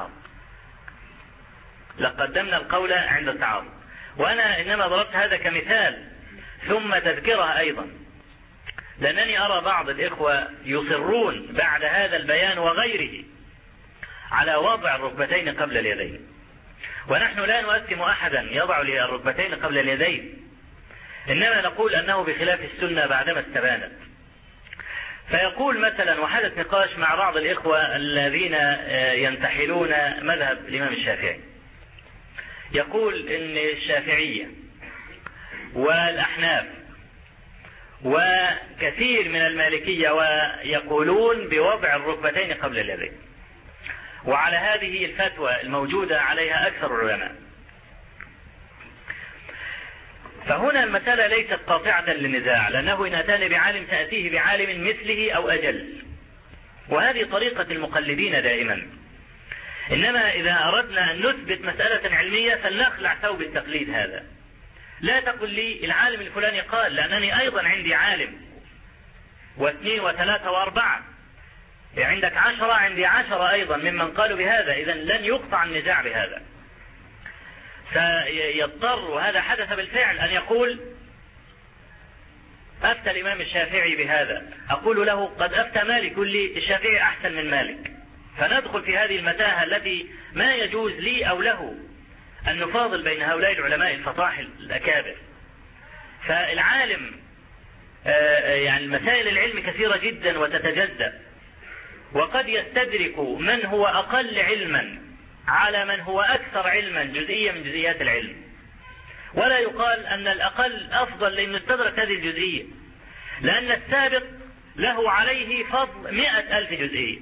عند التعارض. وأنا إنما ضربت هذا كمثال ثم تذكرها أيضا، لأنني أرى بعض الإخوة يصرون بعد هذا البيان وغيره على وضع الركبتين قبل اليدين، ونحن لا نؤثم أحدا يضع الركبتين قبل اليدين، إنما نقول أنه بخلاف السنة بعدما استبانت. فيقول مثلا، وحدث نقاش مع بعض الإخوة الذين ينتحلون مذهب الإمام الشافعي، يقول إن الشافعية والأحناف وكثير من المالكية ويقولون بوضع الركبتين قبل اليدين، وعلى هذه الفتوى الموجودة عليها أكثر العلماء. فهنا المسألة ليست قاطعة للنزاع، لأنه إن أتاني بعالم تأتيه بعالم مثله أو أجل، وهذه طريقة المقلدين دائما. إنما إذا أردنا أن نثبت مسألة علمية فلنخلع ثوب التقليد هذا. لا تقل لي العالم الفلاني قال، لأنني أيضا عندي عالم واثنين وثلاثة وأربعة، عندك 10، عندي 10 أيضا ممن قالوا بهذا، إذا لن يقطع النزاع بهذا. فيضطر، وهذا حدث بالفعل، أن يقول: أفتى الإمام الشافعي بهذا. أقول له: قد أفتى مالك. يقول لي: الشافعي أحسن من مالك. فندخل في هذه المتاهة التي ما يجوز لي أو له أن نفاضل بين هؤلاء العلماء الفطاحل الأكابر. فالعالم يعني مسائل العلم كثيرة جدا وتتجزأ، وقد يستدرك من هو أقل علما على من هو أكثر علما جزئية من جزئيات العلم، ولا يقال أن الأقل أفضل لأنه استدرك هذه الجزئية، لأن السابق له عليه فضل 100,000 جزئية.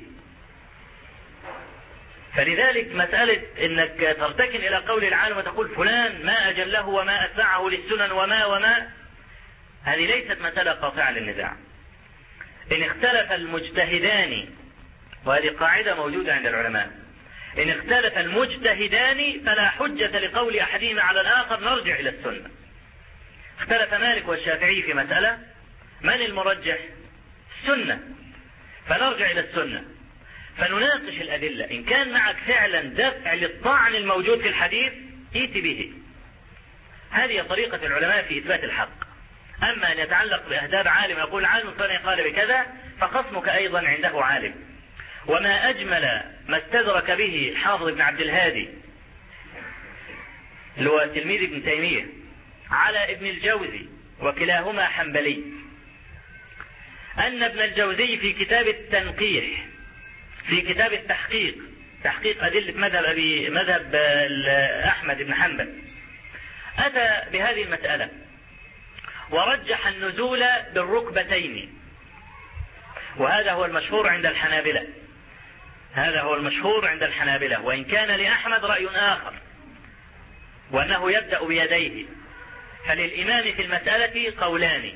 فلذلك مسألة أنك ترتكن إلى قول العالم وتقول فلان ما أجله وما أتبعه للسنن وما هذه ليست مسألة قاطعة للنزاع. إن اختلف المجتهدان، وهذه قاعدة موجودة عند العلماء، إن اختلف المجتهدان فلا حجة لقول أحدهما على الآخر، نرجع إلى السنة. اختلف مالك والشافعي في مسألة، من المرجح؟ السنة، فنرجع إلى السنة فنناقش الأدلة. إن كان معك فعلا دفع للطعن الموجود في الحديث ائت به. هذه طريقة العلماء في إثبات الحق. أما أن يتعلق بأهداب عالم يقول عالم الثاني قال بكذا، فخصمك أيضا عنده عالم. وما أجمل ما استدرك به الحافظ ابن عبد الهادي اللي هو تلميذ ابن تيمية على ابن الجوزي وكلاهما حنبلي أن ابن الجوزي في كتاب التنقيح في كتاب التحقيق، تحقيق أدلة مذهب أحمد بن حنبل، أتى بهذه المسألة ورجح النزول بالركبتين، وهذا هو المشهور عند الحنابلة، هذا هو المشهور عند الحنابلة، وإن كان لأحمد رأي آخر وأنه يبدأ بيديه. فللإمام في المسألة قولان،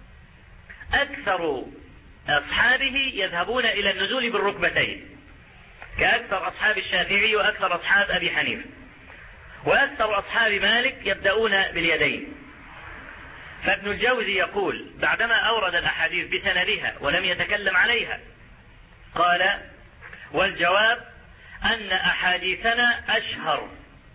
أكثر أصحابه يذهبون إلى النزول بالركبتين كأكثر أصحاب الشافعي وأكثر أصحاب أبي حنيفة، وأكثر أصحاب مالك يبدأون باليدين. فابن الجوزي يقول بعدما أورد الأحاديث بسندها ولم يتكلم عليها، قال: والجواب أن أحاديثنا أشهر،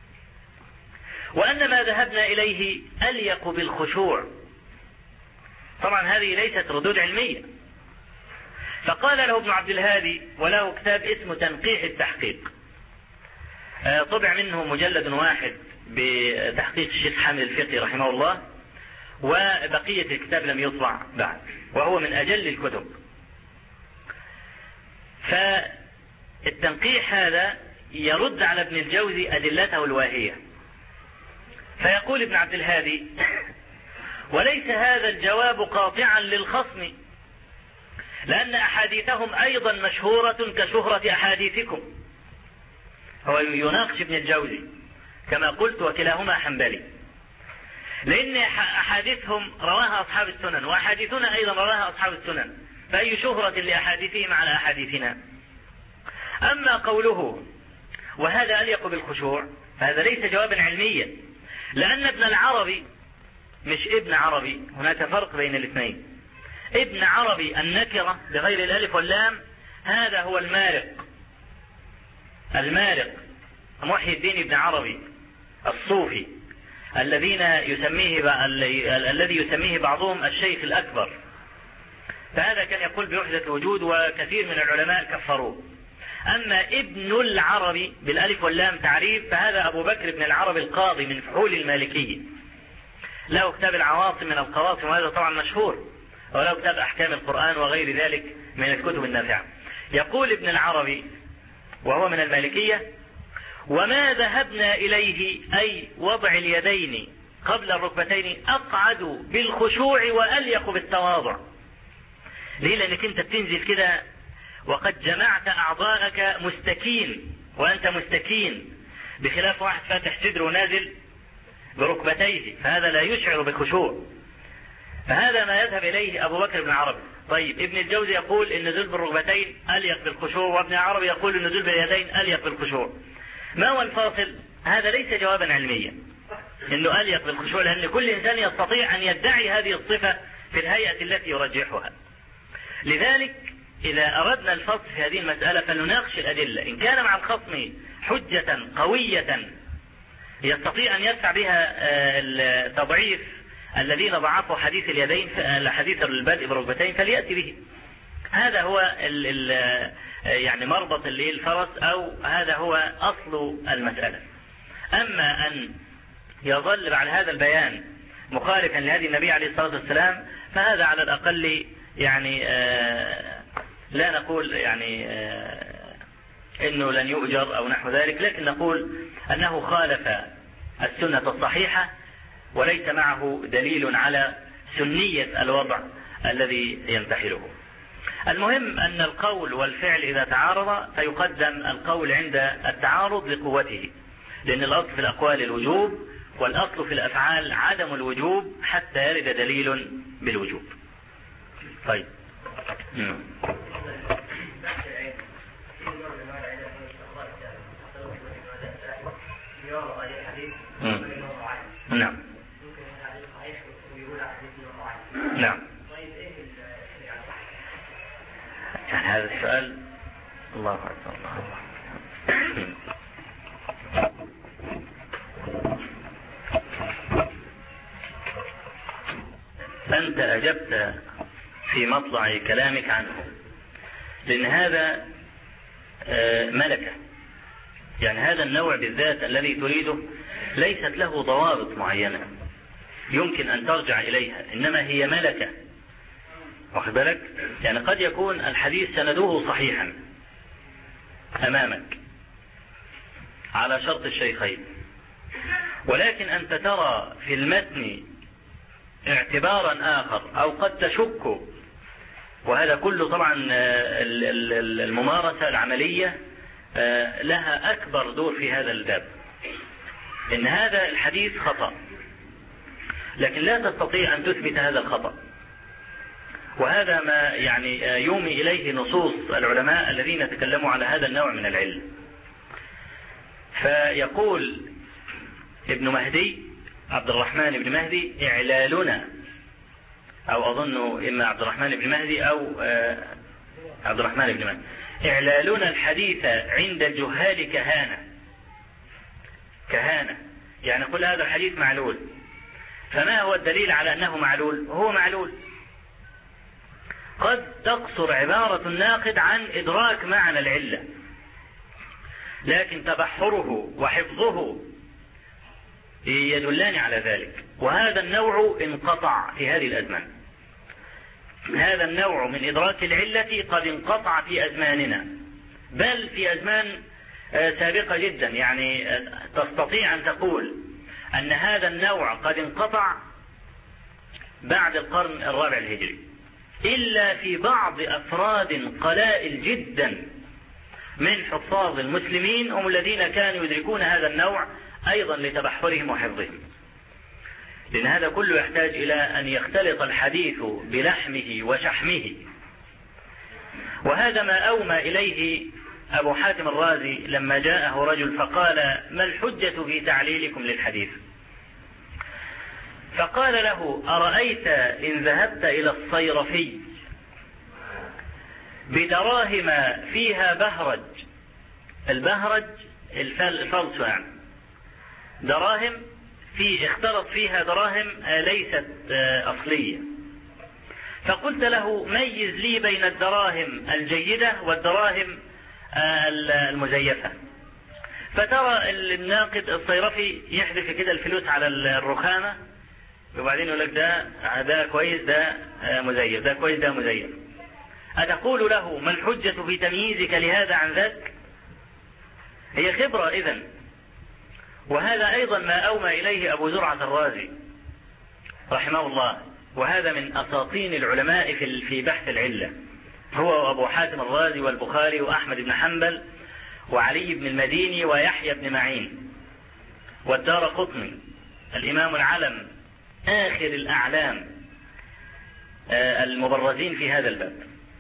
وأن ما ذهبنا إليه أليق بالخشوع. طبعا هذه ليست ردود علمية. فقال له ابن عبد الهادي، وله كتاب اسمه تنقيح التحقيق، طبع منه مجلد واحد بتحقيق الشيخ حامد الفقي رحمه الله، وبقية الكتاب لم يطبع بعد، وهو من أجل الكتب. فالتنقيح هذا يرد على ابن الجوزي أدلته الواهية. فيقول ابن عبد الهادي: وليس هذا الجواب قاطعا للخصم، لأن أحاديثهم أيضا مشهورة كشهرة أحاديثكم. هو يناقش ابن الجوزي كما قلت، وكلاهما حنبلي، لأن أحاديثهم رواها أصحاب السنن، وأحاديثنا أيضا رواها أصحاب السنن، فأي شهرة لأحاديثهم على أحاديثنا؟ أما قوله وهذا أليق بالخشوع، فهذا ليس جوابا علميا، لأن ابن العربي مش ابن عربي، هناك فرق بين الاثنين. ابن عربي النكرة بغير الألف واللام، هذا هو المارق محي الدين ابن عربي الصوفي، الذي يسميه بعضهم الشيخ الأكبر. فهذا كان يقول بوحدة الوجود، وكثير من العلماء كفروه. أما ابن العربي بالألف واللام تعريف، فهذا أبو بكر بن العربي القاضي من فحول المالكية، له كتاب العواصم من القواصم، وهذا طبعا مشهور، وله كتاب أحكام القرآن وغير ذلك من الكتب النافعة. يقول ابن العربي وهو من المالكية: وما ذهبنا إليه أي وضع اليدين قبل الركبتين أقعد بالخشوع وأليق بالتواضع. ليه؟ لأنك أنت بتنزل كده وقد جمعت أعضاءك مستكين، وأنت مستكين، بخلاف واحد فاتح صدره ونازل بركبتيه، فهذا لا يشعر بخشوع. فهذا ما يذهب إليه أبو بكر بن عربي. طيب ابن الجوزي يقول النزول بالركبتين أليق بالخشوع، وابن عربي يقول النزول باليدين أليق بالخشوع. ما هو الفاصل؟ هذا ليس جوابا علميا إنه أليق بالخشوع، لأن كل إنسان يستطيع أن يدعي هذه الصفة في الهيئة التي يرجحها. لذلك إذا أردنا الفصل في هذه المسألة فلنناقش الأدلة، إن كان مع الخصم حجة قوية يستطيع أن يدفع بها التضعيف الذين ضعفوا حديث اليدين، حديث البدء بركبتين، فليأتي به. هذا هو يعني مربط الفرس، أو هذا هو أصل المسألة. أما أن يظل بعد هذا البيان مخالفا لهدي النبي عليه الصلاة والسلام، فهذا على الأقل يعني لا نقول يعني إنه لن يؤجر أو نحو ذلك، لكن نقول أنه خالف السنة الصحيحة وليس معه دليل على سنية الوضع الذي ينتحله. المهم أن القول والفعل إذا تعارض فيقدم القول عند التعارض لقوته، لأن الأصل في الأقوال الوجوب، والأصل في الأفعال عدم الوجوب حتى يرد دليل بالوجوب. طيب نعم نعم. يعني هذا السؤال الله أكبر الله. أنت أجبت في مطلع كلامك عنه، لأن هذا ملكة، يعني هذا النوع بالذات الذي تريده ليست له ضوابط معينة، يمكن أن ترجع إليها، إنما هي ملكة، واخد بالك؟ يعني قد يكون الحديث سنده صحيحا أمامك على شرط الشيخين، ولكن أنت ترى في المتن اعتبارا آخر أو قد تشك، وهذا كله طبعا الممارسة العملية لها أكبر دور في هذا الباب، إن هذا الحديث خطأ، لكن لا تستطيع أن تثبت هذا الخطأ، وهذا ما يعني يومي إليه نصوص العلماء الذين تكلموا على هذا النوع من العلم. فيقول ابن مهدي، عبد الرحمن بن مهدي، إعلالنا، أو أظن إما عبد الرحمن بن مهدي أو عبد الرحمن بن مهدي، إعلالنا الحديث عند الجهال كهانة، يعني كل هذا الحديث معلول. فما هو الدليل على أنه معلول؟ هو معلول. قد تقصر عبارة الناقد عن إدراك معنى العلة، لكن تبحره وحفظه يدلان على ذلك، وهذا النوع انقطع في هذه الأزمان. هذا النوع من إدراك العلة قد انقطع في أزماننا، بل في أزمان سابقة جدا، يعني تستطيع أن تقول أن هذا النوع قد انقطع بعد القرن الرابع الهجري، إلا في بعض أفراد قلائل جدا من حفاظ المسلمين هم الذين كانوا يدركون هذا النوع أيضا لتبحرهم وحفظهم، لأن هذا كله يحتاج إلى أن يختلط الحديث بلحمه وشحمه. وهذا ما أومى إليه أبو حاتم الرازي لما جاءه رجل فقال: ما الحجة في تعليلكم للحديث؟ فقال له: أرأيت إن ذهبت إلى الصيرفي بدراهم فيها بهرج، البهرج الفلس، يعني دراهم اختلط فيها دراهم ليست أصلية، فقلت له: ميز لي بين الدراهم الجيدة والدراهم المزيفة. فترى الناقد الصيرفي يحذف كده الفلوس على الرخامة، وبعدين يقول لك ده كويس، ده مزيف، ده كويس، ده مزيف. أتقول له: ما الحجة في تمييزك لهذا عن ذاك؟ هي خبرة إذن. وهذا أيضا ما أومى إليه أبو زرعة الرازي رحمه الله، وهذا من أساطين العلماء في بحث العلة، هو وأبو حاتم الرازي والبخاري وأحمد بن حنبل وعلي بن المديني ويحيى بن معين والدارقطني، الإمام العلم، آخر الأعلام المبرزين في هذا الباب،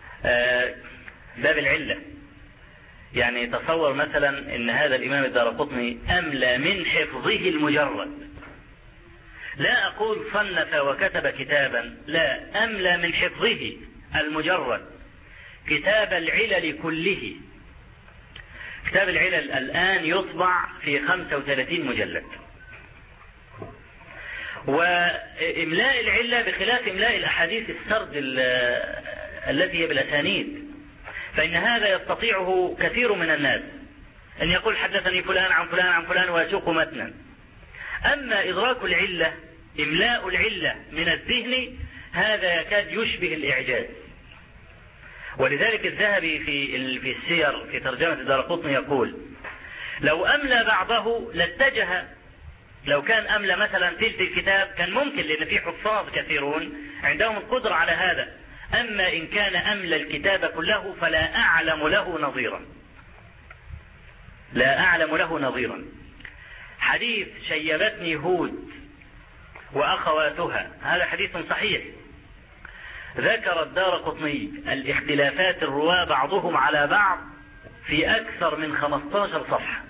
باب العلة. يعني تصور مثلا ان هذا الامام الدارقطني املى من حفظه المجرد، لا اقول صنف وكتب كتابا، لا، املى من حفظه المجرد كتاب العلل كله. كتاب العلل الان يطبع في 35 مجلد. واملاء العلة بخلاف املاء الاحاديث السرد التي هي بالاسانيد، فإن هذا يستطيعه كثير من الناس، أن يقول حدثني فلان عن فلان عن فلان ويسوق متنا. أما إدراك العلة، إملاء العلة من الذهن، هذا يكاد يشبه الإعجاز. ولذلك الذهبي في السير في ترجمة الدارقطني يقول: لو أملى بعضه لاتجه، لو كان أملى مثلا تلت الكتاب كان ممكن، لأن في حفاظ كثيرون عندهم القدرة على هذا. أما إن كان أملى الكتاب كله فلا أعلم له نظيرا، لا أعلم له نظيرا. حديث شيبتني هود وأخواتها، هذا حديث صحيح، ذكر الدارقطني الاختلافات الرواة بعضهم على بعض في أكثر من 15 صفحة،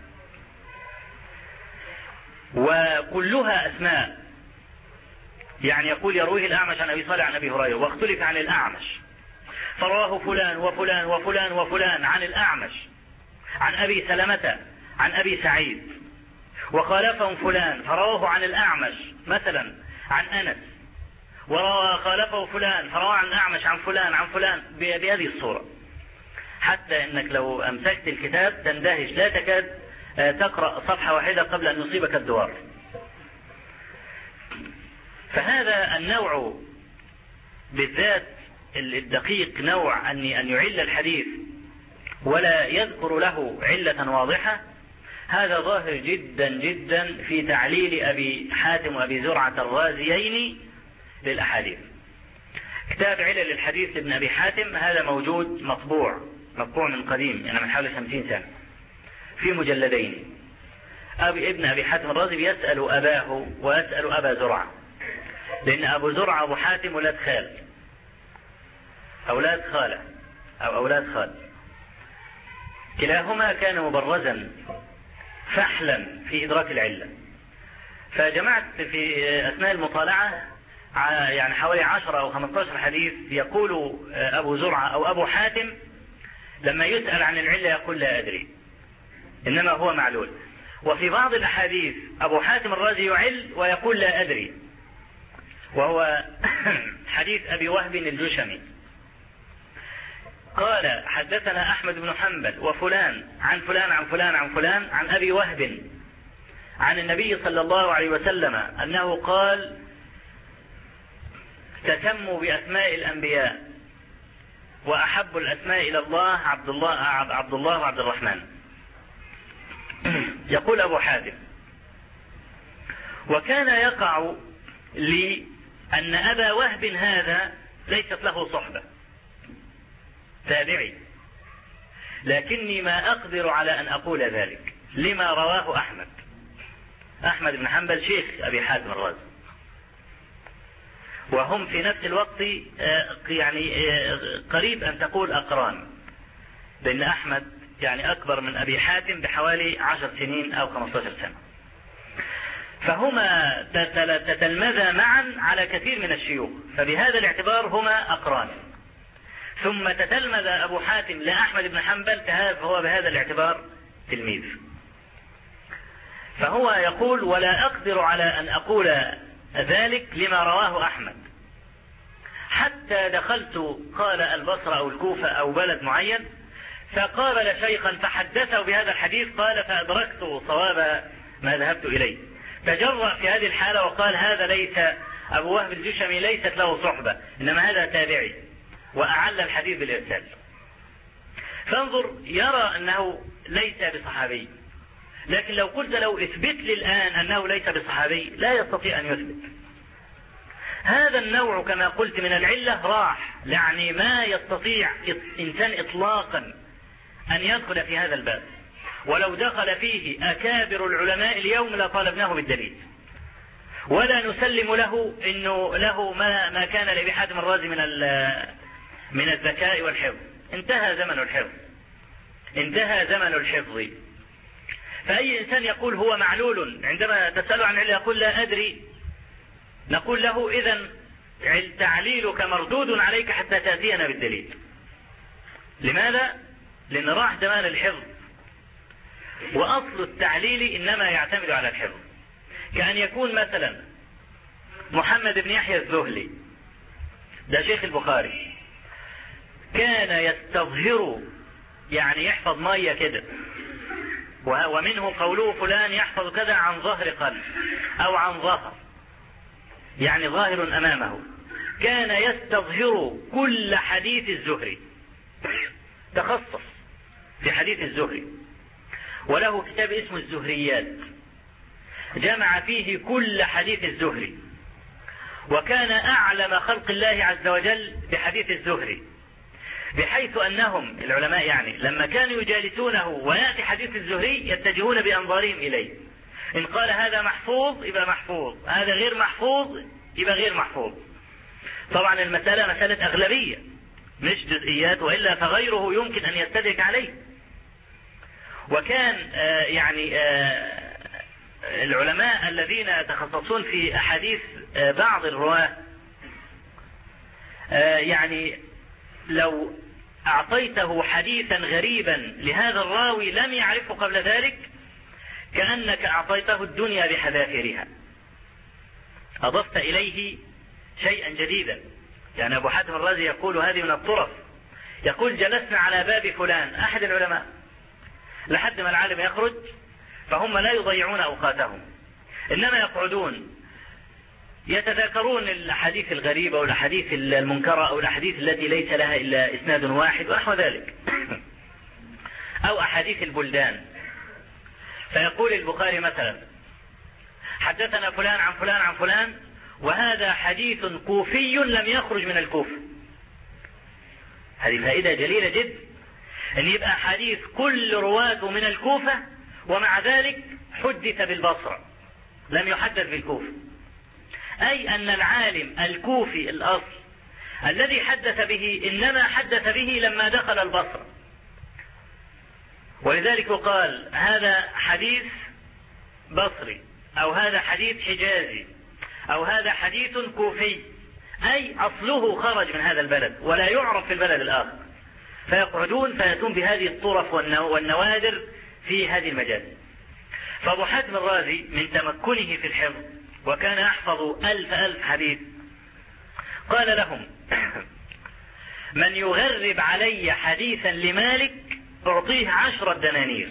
وكلها أسماء. يعني يقول: يرويه الأعمش عن أبي صالح عن أبي هريرة، واختلف عن الأعمش فرواه فلان وفلان وفلان وفلان عن الأعمش عن أبي سلمة عن أبي سعيد، وخالفهم فلان فرواه عن الأعمش مثلا عن أنس، وخالفه فلان فرواه عن الأعمش عن فلان عن فلان، بهذه الصورة، حتى أنك لو أمسكت الكتاب تندهش، لا تكاد تقرأ صفحة واحدة قبل أن يصيبك الدوار. فهذا النوع بالذات الدقيق، نوع أن يعل الحديث ولا يذكر له علة واضحة، هذا ظاهر جدا جدا في تعليل أبي حاتم وأبي زرعة الرازيين للأحاديث. كتاب علل الحديث ابن أبي حاتم هذا موجود مطبوع من قديم، يعني من حوالي 50 سنة في مجلدين. ابن أبي حاتم الرازي يسأل أباه ويسأل أبا زرعة، لأن أبو زرعة وأبو حاتم أولاد خالة أو أولاد خال، كلاهما كان مبرزا فحلا في إدراك العلة. فجمعت في أثناء المطالعة يعني حوالي 10 أو 15 حديث يقول أبو زرعة أو أبو حاتم لما يسأل عن العلة يقول لا أدري إنما هو معلول. وفي بعض الأحاديث أبو حاتم الرازي يعل ويقول لا أدري، وهو حديث أبي وهب الجشمي قال حدثنا أحمد بن حنبل وفلان عن فلان عن فلان عن فلان عن أبي وهب عن النبي صلى الله عليه وسلم أنه قال تسموا بأسماء الأنبياء وأحب الأسماء إلى الله عبد الله وعبد الرحمن. يقول أبو حاتم وكان يقع لي أن أبا وهب هذا ليست له صحبة تابعي، لكني ما أقدر على أن أقول ذلك لما رواه أحمد بن حنبل شيخ أبي حاتم الرازي، وهم في نفس الوقت يعني قريب أن تقول أقران، لأن أحمد يعني أكبر من أبي حاتم بحوالي 10 سنين أو 15 سنة، فهما تتلمذا معا على كثير من الشيوخ، فبهذا الاعتبار هما أقران. ثم تتلمذ أبو حاتم لأحمد بن حنبل فهو بهذا الاعتبار تلميذ. فهو يقول ولا أقدر على أن أقول ذلك لما رواه أحمد، حتى دخلت قال البصرة أو الكوفة أو بلد معين فقابل شيخا فحدثه بهذا الحديث، قال فأدركت صواب ما ذهبت إليه، تجرأ في هذه الحالة وقال هذا ليس أبو وهب الجشمي ليست له صحبة إنما هذا تابعي، وأعل الحديث بالإرسال. فانظر يرى أنه ليس بصحابي، لكن لو قلت له اثبت لي الآن أنه ليس بصحابي لا يستطيع أن يثبت. هذا النوع كما قلت من العلة راح، يعني ما يستطيع إنسان إطلاقا أن يدخل في هذا الباب، ولو دخل فيه أكابر العلماء اليوم لطالبناه بالدليل، ولا نسلم له إنه له ما كان لأبي حاتم الرازي من الذكاء والحفظ. انتهى زمن الحفظ. فأي إنسان يقول هو معلول عندما تسأله عن العلة يقول لا أدري، نقول له إذن تعليلك مردود عليك حتى تأتينا بالدليل. لماذا؟ لأن راح زمان الحفظ، وأصل التعليل إنما يعتمد على الحفظ. كأن يكون مثلا محمد بن يحيى الذهلي ده شيخ البخاري كان يستظهر يعني يحفظ مية كده، ومنه قوله فلان يحفظ كذا عن ظهر قلب أو عن ظهر، يعني ظاهر أمامه. كان يستظهر كل حديث الزهري، تخصص في حديث الزهري، وله كتاب اسمه الزهريات جمع فيه كل حديث الزهري، وكان أعلم خلق الله عز وجل بحديث الزهري، بحيث أنهم العلماء يعني لما كانوا يجالسونه ويأتي حديث الزهري يتجهون بأنظارهم إليه، إن قال هذا محفوظ يبقى محفوظ، هذا غير محفوظ يبقى غير محفوظ. طبعا المسألة مسألة أغلبية مش جزئيات، وإلا فغيره يمكن أن يستدرك عليه. وكان يعني العلماء الذين يتخصصون في أحاديث بعض الرواة يعني لو أعطيته حديثا غريبا لهذا الراوي لم يعرفه قبل ذلك كأنك أعطيته الدنيا بحذافيرها، أضفت إليه شيئا جديدا. يعني أبو حاتم الرازي يقول هذه من الطرف، يقول جلسنا على باب فلان أحد العلماء لحد ما العالم يخرج، فهم لا يضيعون أوقاتهم، إنما يقعدون يتذاكرون الأحاديث الغريبة والأحاديث المنكرة أو الأحاديث التي ليس لها إلا إسناد واحد ونحو ذلك، أو أحاديث البلدان. فيقول البخاري مثلا حدثنا فلان عن فلان عن فلان، وهذا حديث كوفي لم يخرج من الكوفة. هذه فائدة جليلة جدا، أن يبقى حديث كل رواته من الكوفة ومع ذلك حدث بالبصرة، لم يحدث بالكوفة. أي أن العالم الكوفي الأصل الذي حدث به إنما حدث به لما دخل البصرة. ولذلك قال هذا حديث بصري، أو هذا حديث حجازي، أو هذا حديث كوفي، أي أصله خرج من هذا البلد ولا يعرف في البلد الآخر، فيقعدون فيأتون بهذه الطرف والنوادر في هذه المجال. فأبو حاتم الرازي من تمكنه في الحفظ، وكان يحفظ 1000 حديث، قال لهم من يغرب علي حديثا لمالك أعطيه 10 دنانير.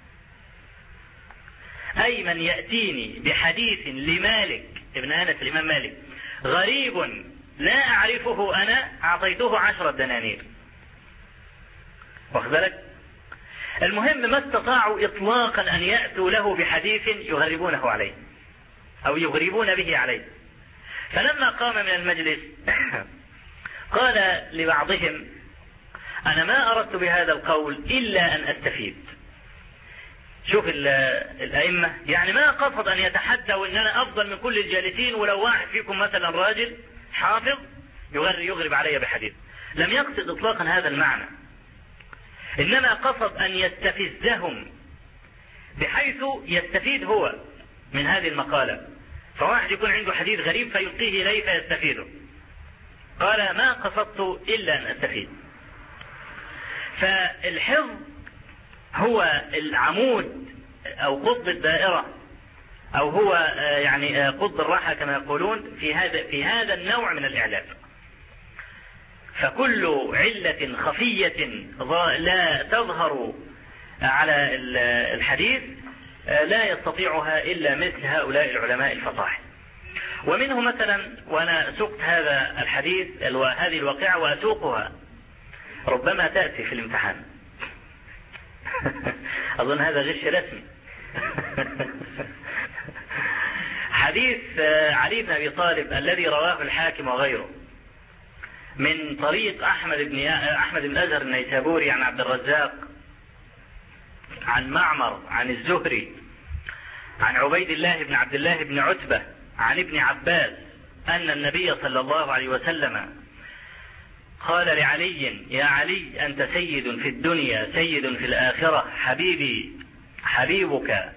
أي من يأتيني بحديث لمالك ابن أنس الإمام مالك غريب لا أعرفه أنا أعطيته 10 دنانير. واخد بالك؟ المهم ما استطاعوا إطلاقا أن يأتوا له بحديث يغربونه عليه أو يغربون به عليه. فلما قام من المجلس قال لبعضهم أنا ما أردت بهذا القول إلا أن أستفيد. شوف الأئمة، يعني ما قصد أن يتحدى وإن أنا أفضل من كل الجالسين، ولو واحد فيكم مثلا راجل حافظ يغرب علي بحديث، لم يقصد إطلاقا هذا المعنى، إنما قصد أن يستفزهم بحيث يستفيد هو من هذه المقالة. فواحد يكون عنده حديث غريب فيلقيه إليه فيستفيده. قال ما قصدت إلا أن أستفيد. فالحفظ هو العمود أو قطب الدائرة، أو هو يعني قطب الراحة كما يقولون في هذا النوع من الإعلام. فكل علة خفية لا تظهر على الحديث لا يستطيعها إلا مثل هؤلاء العلماء الفصاحة. ومنه مثلا، وأنا سقت هذا الحديث هذه الواقعة وأسوقها ربما تأتي في الامتحان أظن هذا غش رسمي حديث علي بن أبي طالب الذي رواه الحاكم وغيره من طريق أحمد بن الأزهر النيسابوري عن عبد الرزاق عن معمر عن الزهري عن عبيد الله بن عبد الله بن عتبة عن ابن عباس أن النبي صلى الله عليه وسلم قال لعلي يا علي أنت سيد في الدنيا سيد في الآخرة، حبيبي حبيبك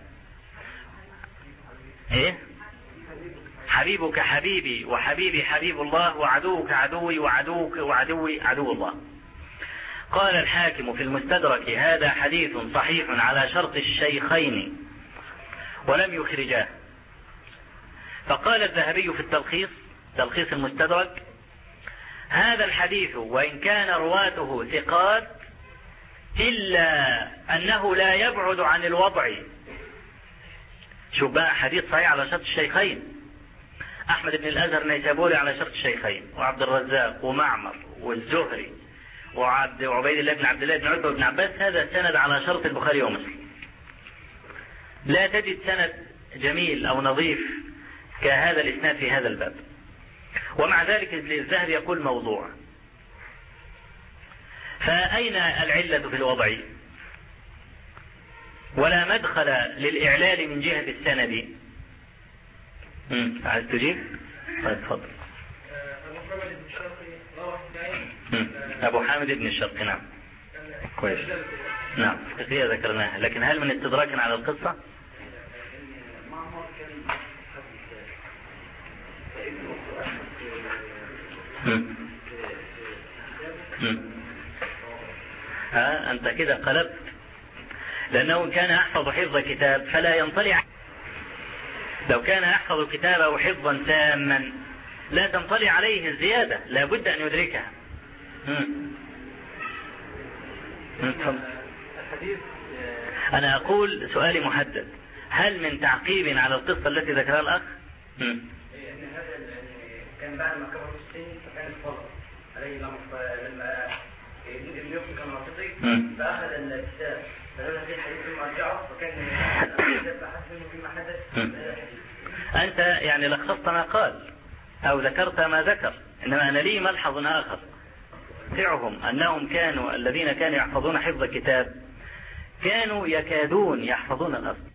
حبيبك حبيبي وحبيبي حبيب الله وعدوك عدوي وعدوك وعدوي عدو الله. قال الحاكم في المستدرك هذا حديث صحيح على شرط الشيخين ولم يخرجاه. فقال الذهبي في تلخيص المستدرك هذا الحديث وإن كان رواته ثقات إلا أنه لا يبعد عن الوضع. شوف بقى حديث صحيح على شرط الشيخين، أحمد بن الأزهر النيسابوري على شرط الشيخين، وعبد الرزاق ومعمر والزهري وعبيد الله بن عبد الله بن عتبة بن عباس، هذا سند على شرط البخاري ومسلم. لا تجد سند جميل أو نظيف كهذا الإسناد في هذا الباب. ومع ذلك الذهبي يقول موضوع. فأين العلة في الوضع؟ ولا مدخل للإعلال من جهة السند. عايز تجيب؟ تفضل. أبو حامد بن الشرقي نعم كويس نعم هي ذكرناها، لكن هل من استدراك على القصة؟ أنت كده قلبت، لأنه كان يحفظ حفظ كتاب فلا ينطلع. لو كان يحفظ كتابه حفظا تاما لا تنطلع عليه الزيادة، لا بد أن يدركها. أنا أقول سؤالي محدد، هل من تعقيب على القصة التي ذكرها الأخ؟ ان هذا كان بعد ما كبر في السن فكان الفضل عليه لما ابن يوسف كان منطقي فاخذ الكتاب فلما في الحديث ثم ارجعه فكان بحث منه فيما حدث. انت يعني لخصت ما قال او ذكرت ما ذكر، انما انا لي ملحظ اخر. سعهم انهم كانوا الذين كانوا يحفظون حفظ الكتاب كانوا يكادون يحفظون الاصل.